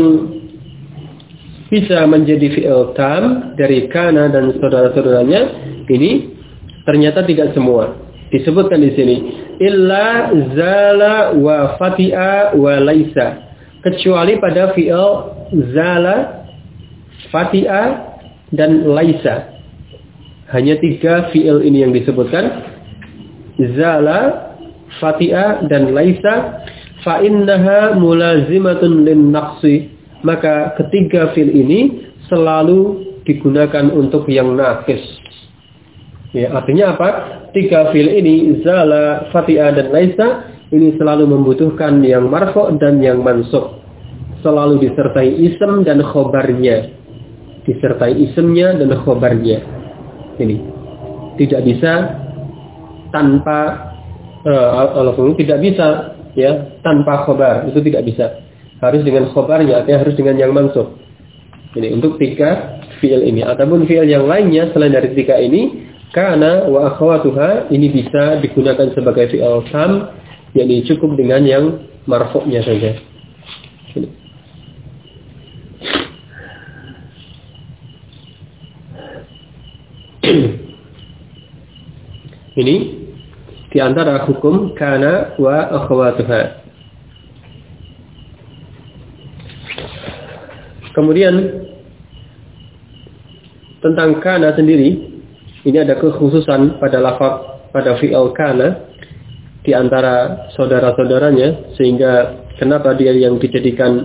bisa menjadi fi'il tam dari kana dan saudara-saudaranya ini ternyata tidak semua. Disebutkan di sini illa zala wa fati'a wa laisa, kecuali pada fi'il zala, fati'a dan laisa. Hanya 3 fi'il ini yang disebutkan, zala, fati'a dan laisa. Fa innaha mulazimatun lin naqsi, maka ketiga fi'il ini selalu digunakan untuk yang naqis. Ya, artinya apa? 3 fi'il ini, zala, fati'a dan laisa, ini selalu membutuhkan yang marfu' dan yang mansub. Selalu disertai ism dan khobarnya. Disertai ismnya dan khobarnya. Ini. Tidak bisa tanpa tidak bisa, ya, tanpa khobar. Itu tidak bisa. Harus dengan khobarnya, artinya harus dengan yang mansub. Ini untuk 3 fi'il ini. Ataupun fi'il yang lainnya selain dari 3 ini, kana wa akhawatuha, ini bisa digunakan sebagai fi'il tam, yakni cukup dengan yang marfu'nya saja. Ini di antara hukum kana wa akhawatuha. Kemudian tentang kana sendiri, ini ada kekhususan pada lafaz pada fi'il kana di antara saudara-saudaranya, sehingga kenapa dia yang dijadikan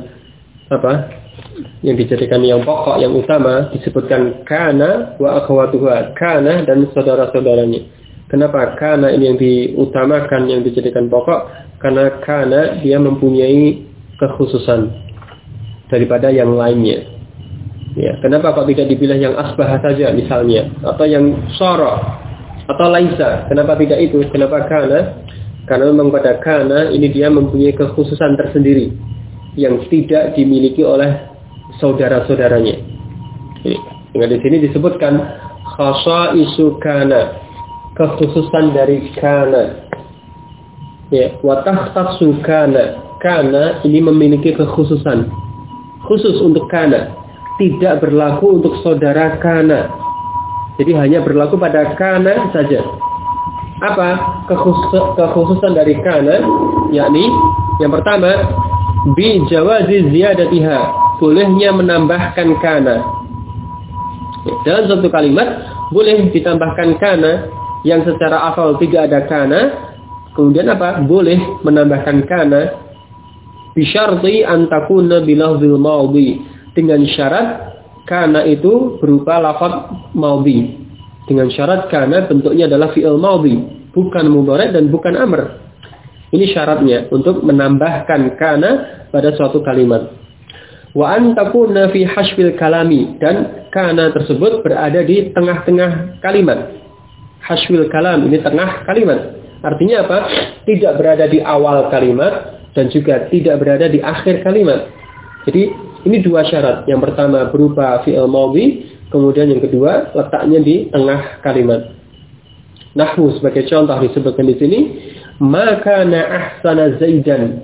yang pokok, yang utama disebutkan kana wa akhawatuha, kana dan saudara-saudaranya. Kenapa kana ini yang diutamakan, yang dijadikan pokok? Karena kana dia mempunyai kekhususan daripada yang lainnya. Ya, kenapa kok tidak dibilang yang asbah saja misalnya, atau yang sara atau laisa? Kenapa tidak itu? Kenapa kana? Karena memang pada kana ini dia mempunyai kekhususan tersendiri yang tidak dimiliki oleh saudara-saudaranya. Dengan di sini disebutkan khasaisu kana, kekhususan dari kana. Ya, wa takhtassu kana. Kana ini memiliki kekhususan khusus untuk kana. Tidak berlaku untuk saudara kana. Jadi hanya berlaku pada kana saja. Apa kekhususan dari kana? Yakni yang pertama, bi jawazi ziyadatiha, bolehnya menambahkan kana. Dalam satu kalimat boleh ditambahkan kana yang secara asal tidak ada kana. Kemudian apa? Boleh menambahkan kana bi syarti an takuna bilafzil madhi, dengan syarat kana itu berupa lafaz maudhi. Dengan syarat kana bentuknya adalah fi'il maudhi, bukan mudhari' dan bukan amr. Ini syaratnya untuk menambahkan kana pada suatu kalimat. Wa an takuna fi hashfil kalami, dan kana tersebut berada di tengah-tengah kalimat. Hashfil kalam ini tengah kalimat. Artinya apa? Tidak berada di awal kalimat dan juga tidak berada di akhir kalimat. Jadi ini dua syarat. Yang pertama berupa fi'il maudhi, kemudian yang kedua letaknya di tengah kalimat. Nahwu sebagai contoh disebutkan di sini, maka na ahsana zaidan.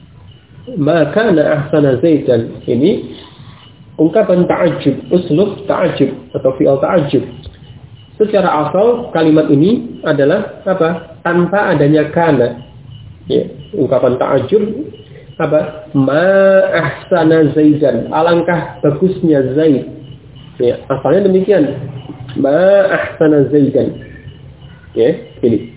Maka na ahsana zaidan. Ini ungkapan ta'ajjub, uslub ta'ajjub atau fi'il ta'ajjub. Secara asal kalimat ini adalah apa? Tanpa adanya kana. Ya, ungkapan ta'ajjub apa? Ma ahsana zaidan. Alangkah bagusnya Zaid. Ya, asalnya demikian. Ma ahsana zaidan. Ya, ini.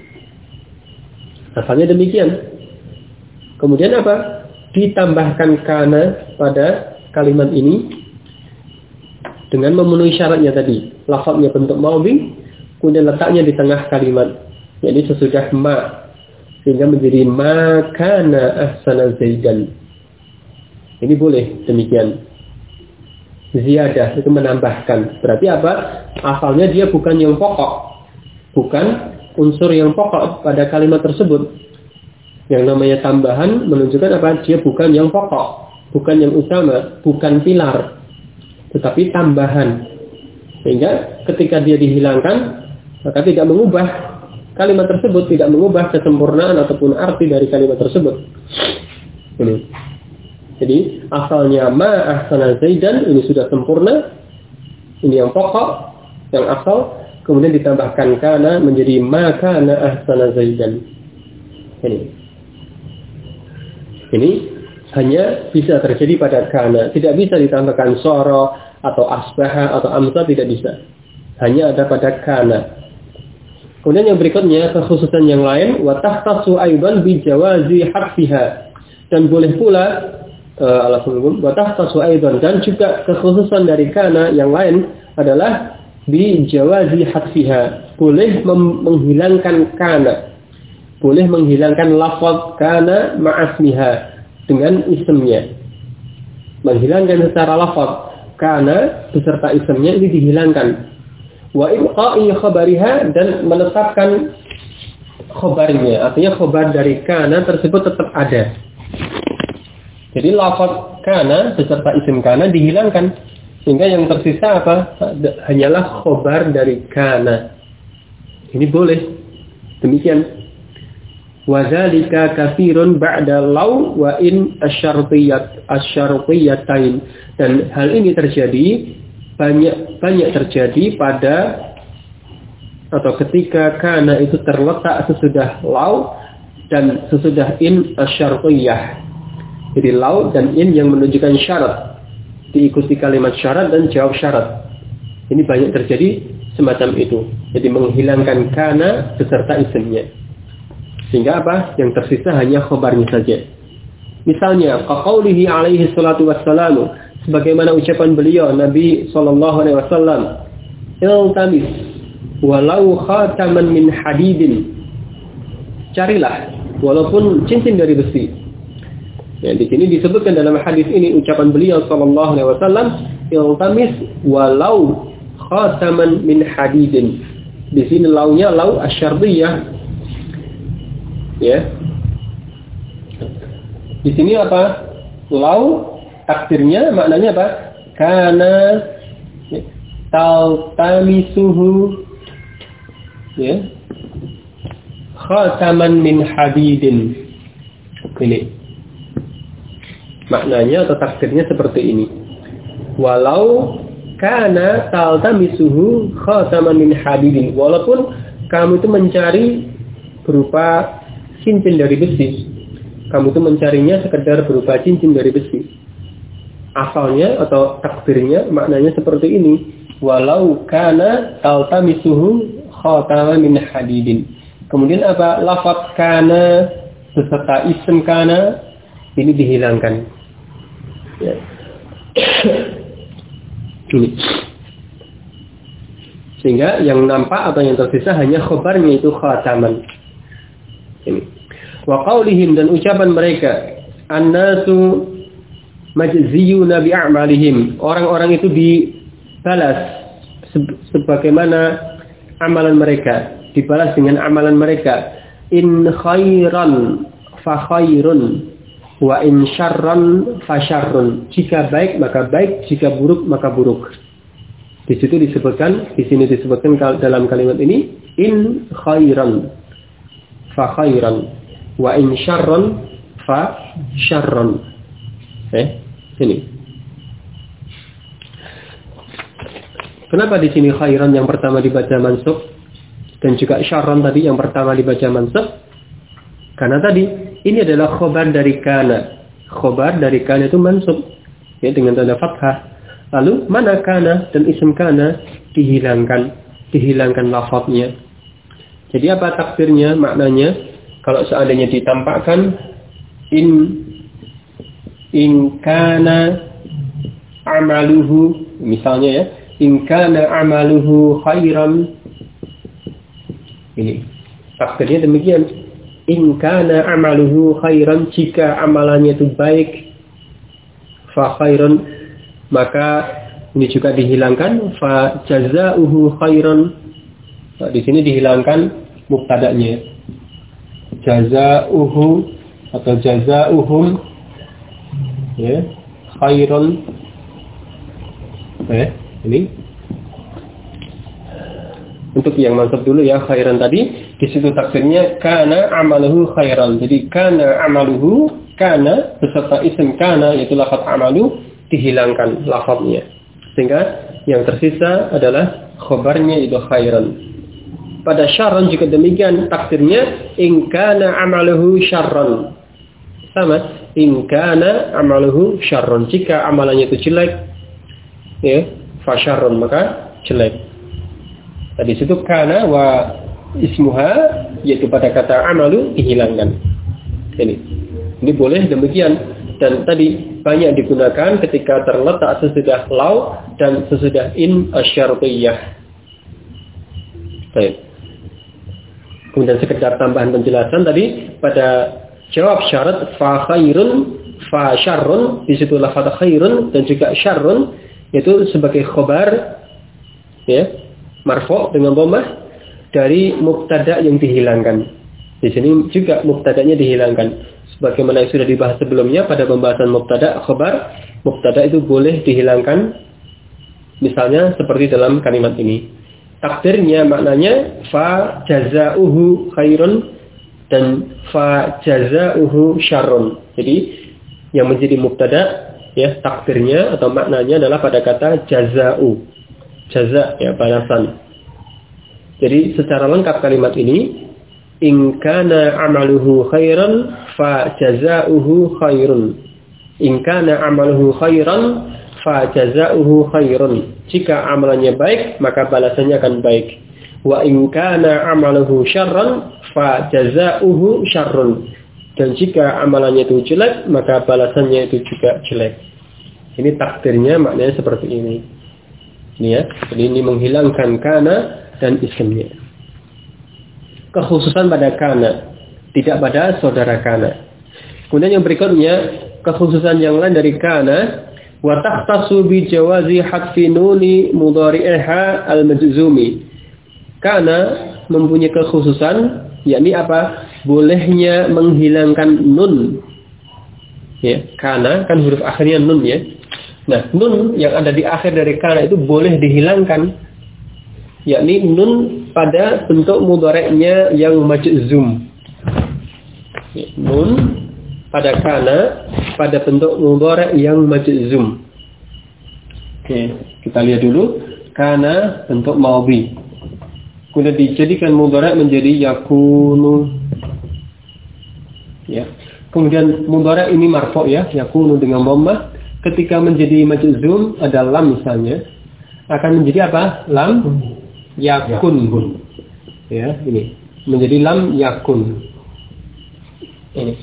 Asalnya demikian. Kemudian apa? Ditambahkan kana pada kalimat ini dengan memenuhi syaratnya tadi. Lafaznya bentuk maudhi, kemudian letaknya di tengah kalimat. Jadi sesudah ma, sehingga menjadi ma kana ahsana zaidan. Ini boleh demikian. Ziyadah itu menambahkan. Berarti apa? Asalnya dia bukan yang pokok. Bukan unsur yang pokok pada kalimat tersebut. Yang namanya tambahan menunjukkan apa? Dia bukan yang pokok, bukan yang utama, bukan pilar, tetapi tambahan. Sehingga ketika dia dihilangkan, maka tidak mengubah kalimat tersebut, tidak mengubah kesempurnaan ataupun arti dari kalimat tersebut. Ini. Jadi asalnya ma ahsana zaidan, ini sudah sempurna. Ini yang pokok, yang asal. Kemudian ditambahkan kana menjadi ma kana ahsana zaidan. Ini hanya bisa terjadi pada kana. Tidak bisa ditambahkan soro atau asbaha atau amsa, tidak bisa. Hanya ada pada kana. Kemudian yang berikutnya kekhususan yang lain, wa tahtassu aidan bi jawazi hadfiha. Dan boleh pula wa tahtassu aidan, dan juga kekhususan dari kana yang lain adalah bi jawazi hadfiha. Boleh menghilangkan kana. Boleh menghilangkan lafaz kana ma'asmiha dengan isimnya. Menghilangkan secara lafaz kana beserta isimnya ini dihilangkan. Wa ibqa'i khabariha, dan menetapkan khabarnya. Artinya khabar dari kana tersebut tetap ada. Jadi lafaz kana beserta isim kana dihilangkan. Sehingga yang tersisa apa? Hanyalah khabar dari kana. Ini boleh. Demikian. Wadzalika katsirun ba'da law wa in asyartiyatain. Dan hal ini terjadi banyak terjadi pada atau ketika kana itu terletak sesudah law dan sesudah in asyartiyah. Jadi law dan in yang menunjukkan syarat, diikuti kalimat syarat dan jawab syarat. Ini banyak terjadi semacam itu. Jadi menghilangkan kana beserta isimnya. Sehingga apa? Yang tersisa hanya khabarnya saja. Misalnya, qaulihi alaihi salatu wassalamu, sebagaimana ucapan beliau Nabi sallallahu alaihi wasallam, iltamis walau khataman min hadidin. Carilah walaupun cincin dari besi. Ya, di sini disebutkan dalam hadis ini ucapan beliau sallallahu alaihi wasallam, iltamis walau khataman min hadidin. Di sini launya lau asyardiyah. Ya. Di sini apa? Lau takdirnya maknanya apa? Kana taltamisuhu, ya, khataman min hadidin. Ini maknanya atau takdirnya seperti ini. Walau kana taltamisuhu khataman min hadidin. Walaupun kamu itu mencari berupa cincin dari besi, kamu itu mencarinya sekedar berupa cincin dari besi. Asalnya atau takdirnya maknanya seperti ini. Walau kana taltamisuhu khataman min hadidin. Kemudian apa? Lafaz kana beserta isim kana ini dihilangkan. Ya. Ini. Sehingga yang nampak atau yang tersisa hanya khobarnya itu khataman. Ini. Wa qaulihim, dan ucapan mereka, annasu majziyuna bi'amalihim. Orang-orang itu dibalas sebagaimana amalan mereka, dibalas dengan amalan mereka. In khairan fa khairun wa in syarran fa syarrun. Jika baik maka baik, jika buruk maka buruk. Di sini disebutkan dalam kalimat ini, in khairan fa khairan wa in syarran fa syarrun. Sini. Kenapa di sini khairan yang pertama dibaca mansub dan juga syarrun tadi yang pertama dibaca mansub? Karena tadi ini adalah khobar dari kana. Khobar dari kana itu mansub ya, dengan tanda fathah. Lalu mana kana dan isim kana dihilangkan lafadznya. Jadi apa takdirnya, maknanya? Kalau seandainya ditampakkan in kana amaluhu, misalnya ya, in kana amaluhu khairan. Ini takdirnya demikian. In kana amaluhu khairan, jika amalannya itu baik, fa khairan, maka ini juga dihilangkan fa jazaa'uhu khairan. Nah, di sini dihilangkan mubtada'nya. Jazaa'uhu atau jazaa'uhum ya, khairan. Ini untuk yang mansub dulu ya, khairan tadi. Di situ takdirnya kana amaluhu khairan. Jadi kana amaluhu, kana beserta isim kana yaitu lafaz amalu dihilangkan lafaznya. Sehingga yang tersisa adalah khobarnya itu khairan. Pada syarran juga demikian, takdirnya in kana amaluhu syarran. Sama, in kana amaluhu syarran. Jika amalannya itu jelek, ya, fa syarrun, maka jelek. Tadi situ kana wa ismuha, yaitu pada kata amalu dihilangkan. Ini boleh demikian. Dan tadi banyak digunakan ketika terletak sesudah law dan sesudah in asyartiyah. Baik. Kemudian sekedar tambahan penjelasan tadi pada jawab syarat fa khairun fa syarrun, di situ lafaz khairun dan juga syarrun yaitu sebagai khobar ya, marfu' dengan dhammah dari mubtada yang dihilangkan. Di sini juga mubtadanya dihilangkan. Sebagaimana yang sudah dibahas sebelumnya pada pembahasan mubtada, khobar, mubtada itu boleh dihilangkan. Misalnya seperti dalam kalimat ini. Takdirnya maknanya fa jazaa'uhu khairun dan fa jazaa'uhu syarrun. Jadi yang menjadi mubtada ya, takdirnya atau maknanya adalah pada kata jazaa'u. Jaza ya, balasan. Jadi secara lengkap kalimat ini, in kana amaluhu khairan fa jazaa'uhu khairun. In kana amaluhu khairan fa jazaa'uhu khairun. Jika amalannya baik, maka balasannya akan baik. Wa in kana amaluhu syarran fa jazaa'uhu syarrun. Dan jika amalannya itu jelek, maka balasannya itu juga jelek. Ini takdirnya maknanya seperti ini. Ini ya. Jadi ini menghilangkan kana dan isimnya. Kekhususan pada kana, tidak pada saudara kana. Kemudian yang berikutnya, kekhususan yang lain dari kana, wa takhtassu bi jawazi hadfi nuni mudhari'iha al-majzumi. Kana mempunyai kekhususan, yakni apa? Bolehnya menghilangkan nun. Ya, kana kan huruf akhirnya nun ya. Nah, nun yang ada di akhir dari kana itu boleh dihilangkan, yakni nun pada bentuk mudhari'nya yang majzum. Nun pada kana pada bentuk mudhari' yang majzum. Oke, kita lihat dulu kana bentuk madhi. Kemudian dijadikan mudhari' menjadi yakunu. Ya. Kemudian mudhari' ini marfu' ya, yakunu dengan dhammah. Ketika menjadi majzum ada lam misalnya, akan menjadi apa? Lam yakun. Ya, ini menjadi lam yakun. Ini.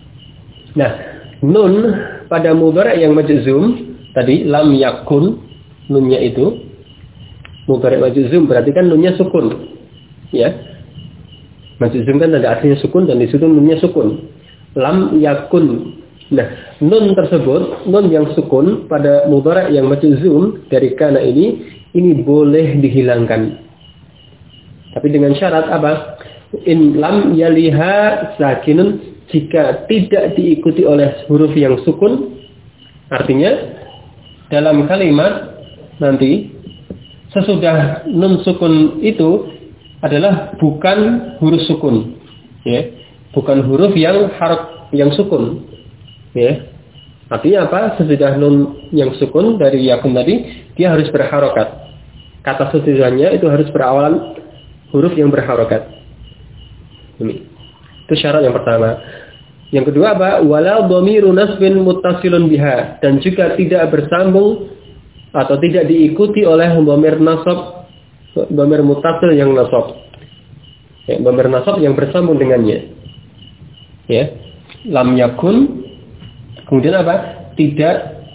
Nah, nun pada mudhari' yang majzum tadi lam yakun nunnya itu mudhari' majzum, berarti kan nunnya sukun. Ya. Majzum kan ada artinya sukun dan di situ nunnya sukun. Lam yakun. Nah, nun tersebut, nun yang sukun pada mudhari' yang majzum dari kana ini boleh dihilangkan. Tapi dengan syarat apa? In lam yaliha sakinun, jika tidak diikuti oleh huruf yang sukun. Artinya dalam kalimat nanti sesudah nun sukun itu adalah bukan huruf sukun, ya, bukan huruf yang sukun, ya. Artinya apa? Sesudah nun yang sukun dari yakun tadi, dia harus berharokat. Kata sesudahnya itu harus berawalan huruf yang berharokat. Ini itu syarat yang pertama. Yang kedua apa? Wala dhamiru nasbin muttasilun biha, dan juga tidak bersambung atau tidak diikuti oleh dhamir nasab, dhamir muttasil yang nasab. Ya, dhamir nasab yang bersambung dengannya. Ya. Lam yakun, kemudian apa? Tidak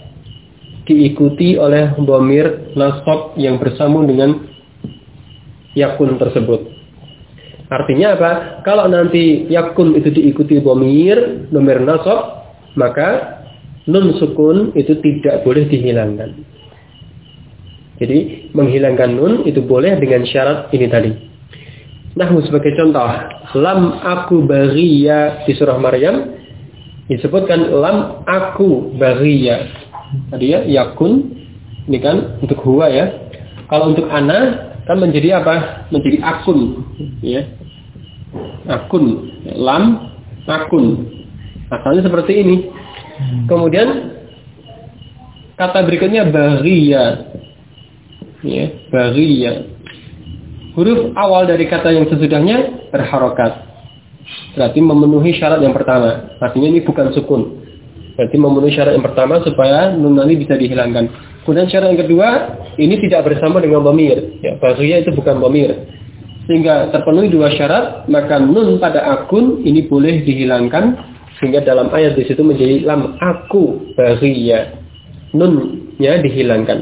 diikuti oleh dhamir nasab yang bersambung dengan yakun tersebut. Artinya apa? Kalau nanti yakun itu diikuti dhamir nasab, maka nun sukun itu tidak boleh dihilangkan. Jadi menghilangkan nun itu boleh dengan syarat ini tadi. Nah, sebagai contoh, lam aku baghiya di surah Maryam disebutkan lam aku baghiya. Tadi ya yakun ini kan untuk huwa ya. Kalau untuk ana kan menjadi apa? Menjadi akun, ya. Akun, lam, akun. Asalnya seperti ini. Kemudian kata berikutnya baghiya, ya, baghiya. Huruf awal dari kata yang sesudahnya berharokat. Berarti memenuhi syarat yang pertama. Artinya ini bukan sukun. Berarti memenuhi syarat yang pertama supaya nun nanti bisa dihilangkan. Kemudian syarat yang kedua, ini tidak bersama dengan dhamir. Ya, baghiya itu bukan dhamir. Sehingga terpenuhi dua syarat, maka nun pada akun ini boleh dihilangkan. Sehingga dalam ayat di situ menjadi lam aku baghiya. Nunnya dihilangkan.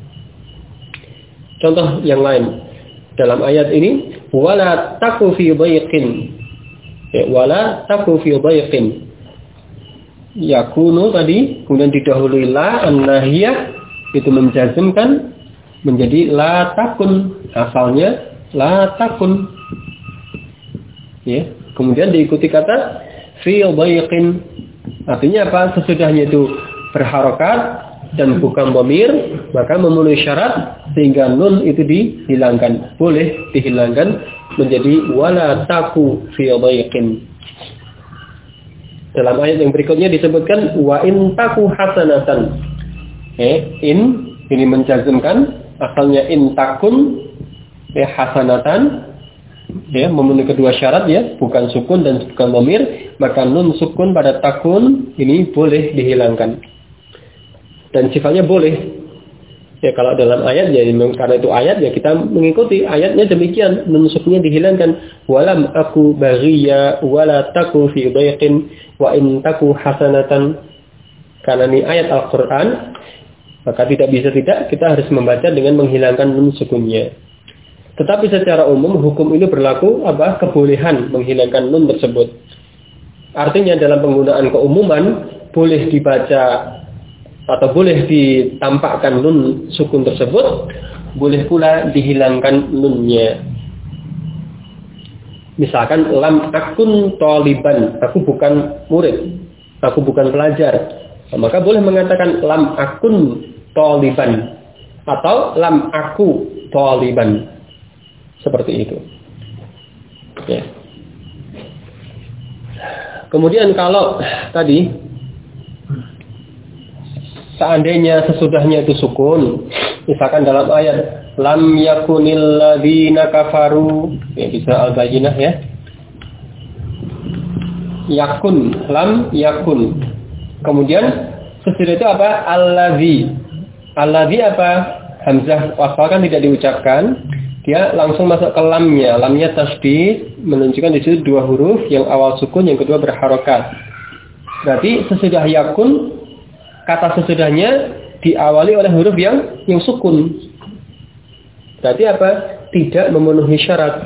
Contoh yang lain. Dalam ayat ini, wala taku fi dhayqin. Ya, wala taku fi dhayqin. Yakunu tadi, kemudian didahului la an-nahiyah, itu menjazmkan menjadi la takun. Asalnya la takun. Ya, kemudian diikuti kata fi dhayqin. Artinya apa? Sesudahnya itu berharokat dan bukan dhamir, maka memenuhi syarat sehingga nun itu dihilangkan. Boleh dihilangkan menjadi wala taku fi dhayqin. Dalam ayat yang berikutnya disebutkan wa in taku hasanatan. In ini menjazmkan, asalnya in takun hasanatan, ya, memenuhi kedua syarat ya, bukan sukun dan bukan dhamir, maka nun sukun pada takun ini boleh dihilangkan. Dan sifatnya boleh. Ya, kalau dalam ayat ya, karena itu ayat ya kita mengikuti ayatnya demikian, nun sukunnya dihilangkan. Walam aku baghiya wala taku fi dhayqin wa in taku hasanatan. Karena ini ayat Al-Qur'an, maka tidak bisa tidak, kita harus membaca dengan menghilangkan nun sukunnya. Tetapi secara umum hukum ini berlaku apa? Kebolehan menghilangkan nun tersebut. Artinya dalam penggunaan keumuman boleh dibaca atau boleh ditampakkan nun sukun tersebut, boleh pula dihilangkan nunnya. Misalkan lam akun taliban, aku bukan murid, aku bukan pelajar. Maka boleh mengatakan lam akun taliban atau lam aku taliban. Seperti itu. Ya. Kemudian kalau tadi seandainya sesudahnya itu sukun, misalkan dalam ayat lam yakunil ladzina kafaru, ya bisa al-bayyinah ya. Yakun, lam yakun. Kemudian sesudah itu apa? Alladzi. Alladzi apa? Hamzah wasal kan tidak diucapkan, dia langsung masuk ke lamnya. Lamnya tasdid, menunjukkan di situ dua huruf, yang awal sukun, yang kedua berharokat. Berarti sesudah yakun, kata sesudahnya diawali oleh huruf yang sukun. Berarti apa? Tidak memenuhi syarat.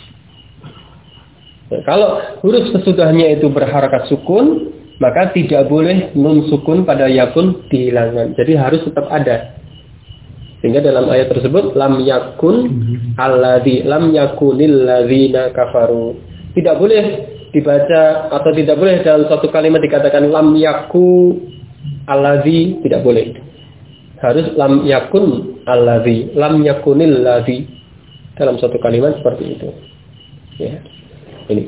Nah, kalau huruf sesudahnya itu berharakat sukun, maka tidak boleh nun sukun pada yakun dihilangkan. Jadi harus tetap ada. Sehingga dalam ayat tersebut lam yakun alladzi lam yakunil ladzina kafaru. Tidak boleh dibaca atau tidak boleh dalam satu kalimat dikatakan lam yaku alladzi, tidak boleh. Harus lam yakun alladzi, lam yakunil ladzi dalam satu kalimat seperti itu. Ya. Ini.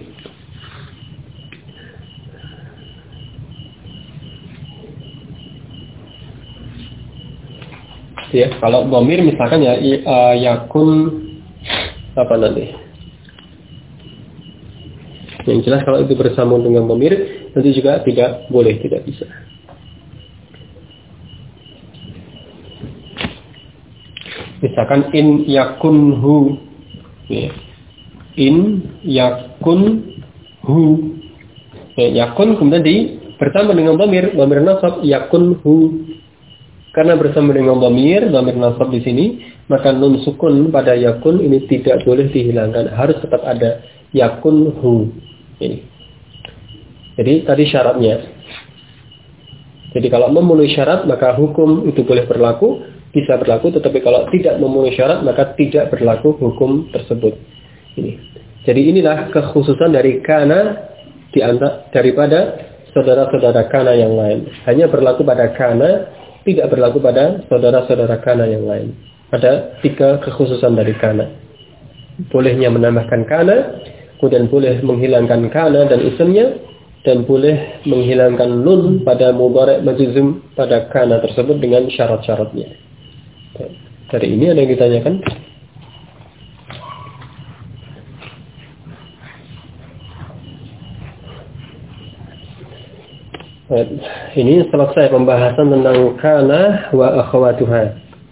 Ya, kalau dhamir misalkan ya yakun apa nanti? Yang jelas kalau itu bersambung dengan dhamir nanti juga tidak boleh, tidak bisa. Misalkan in yakunhu, ya. In yakunhu, ya, yakun kemudian bersama dengan dhamir nasab yakunhu. Karena bersama dengan dhamir nasab di sini, maka nun sukun pada yakun ini tidak boleh dihilangkan, harus tetap ada yakunhu. Ini. Jadi tadi syaratnya. Jadi kalau memenuhi syarat maka hukum itu boleh berlaku, bisa berlaku, tetapi kalau tidak memenuhi syarat maka tidak berlaku hukum tersebut. Ini. Jadi inilah kekhususan dari kana daripada saudara-saudara kana yang lain. Hanya berlaku pada kana, tidak berlaku pada saudara-saudara kana yang lain. Ada 3 kekhususan dari kana. Bolehnya menambahkan kana, kemudian boleh menghilangkan kana dan isimnya, dan boleh menghilangkan nun pada mudhari' majzum pada kana tersebut dengan syarat-syaratnya. Dari ini ada yang ditanyakan? Ini selesai pembahasan tentang kana wa akhawatuha.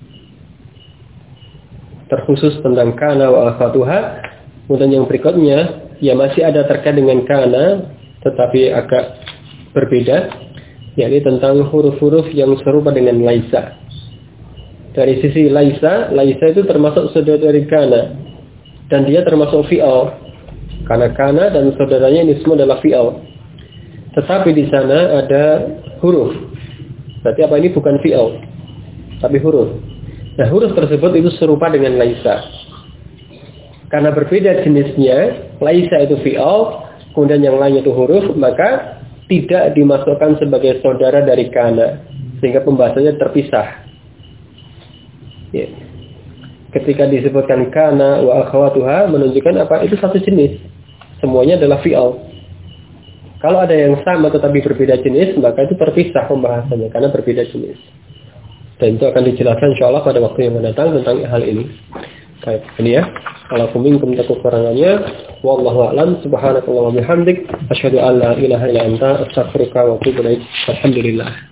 Terkhusus tentang kana wa akhawatuha. Kemudian yang berikutnya, ya masih ada terkait dengan kana, tetapi agak berbeda, yakni tentang huruf-huruf yang serupa dengan laisa. Dari sisi laisa itu termasuk saudara dari kana, dan dia termasuk fi'al. Karena kana dan saudaranya ini semua adalah fi'al. Tetapi di sana ada huruf. Berarti apa ini bukan fi'al, tapi huruf. Nah, huruf tersebut itu serupa dengan laisa. Karena berbeda jenisnya, laisa itu fi'al, kemudian yang lain itu huruf, maka tidak dimasukkan sebagai saudara dari kana, sehingga pembahasannya terpisah. Ya. Ketika disebutkan kana wa akhawatuha menunjukkan apa? Itu satu jenis. Semuanya adalah fi'al. Kalau ada yang sama tetapi berbeda jenis, maka itu terpisah pembahasannya karena berbeda jenis. Dan itu akan dijelaskan insyaallah pada waktu yang mendatang tentang hal ini. Baik, ini ya. Kalau minkum kekurangannya, wallahu a'lam, subhanallahi wa bihamdik, asyhadu an la ilaha illa anta, astaghfiruka wa atubu ilaik. Alhamdulillah.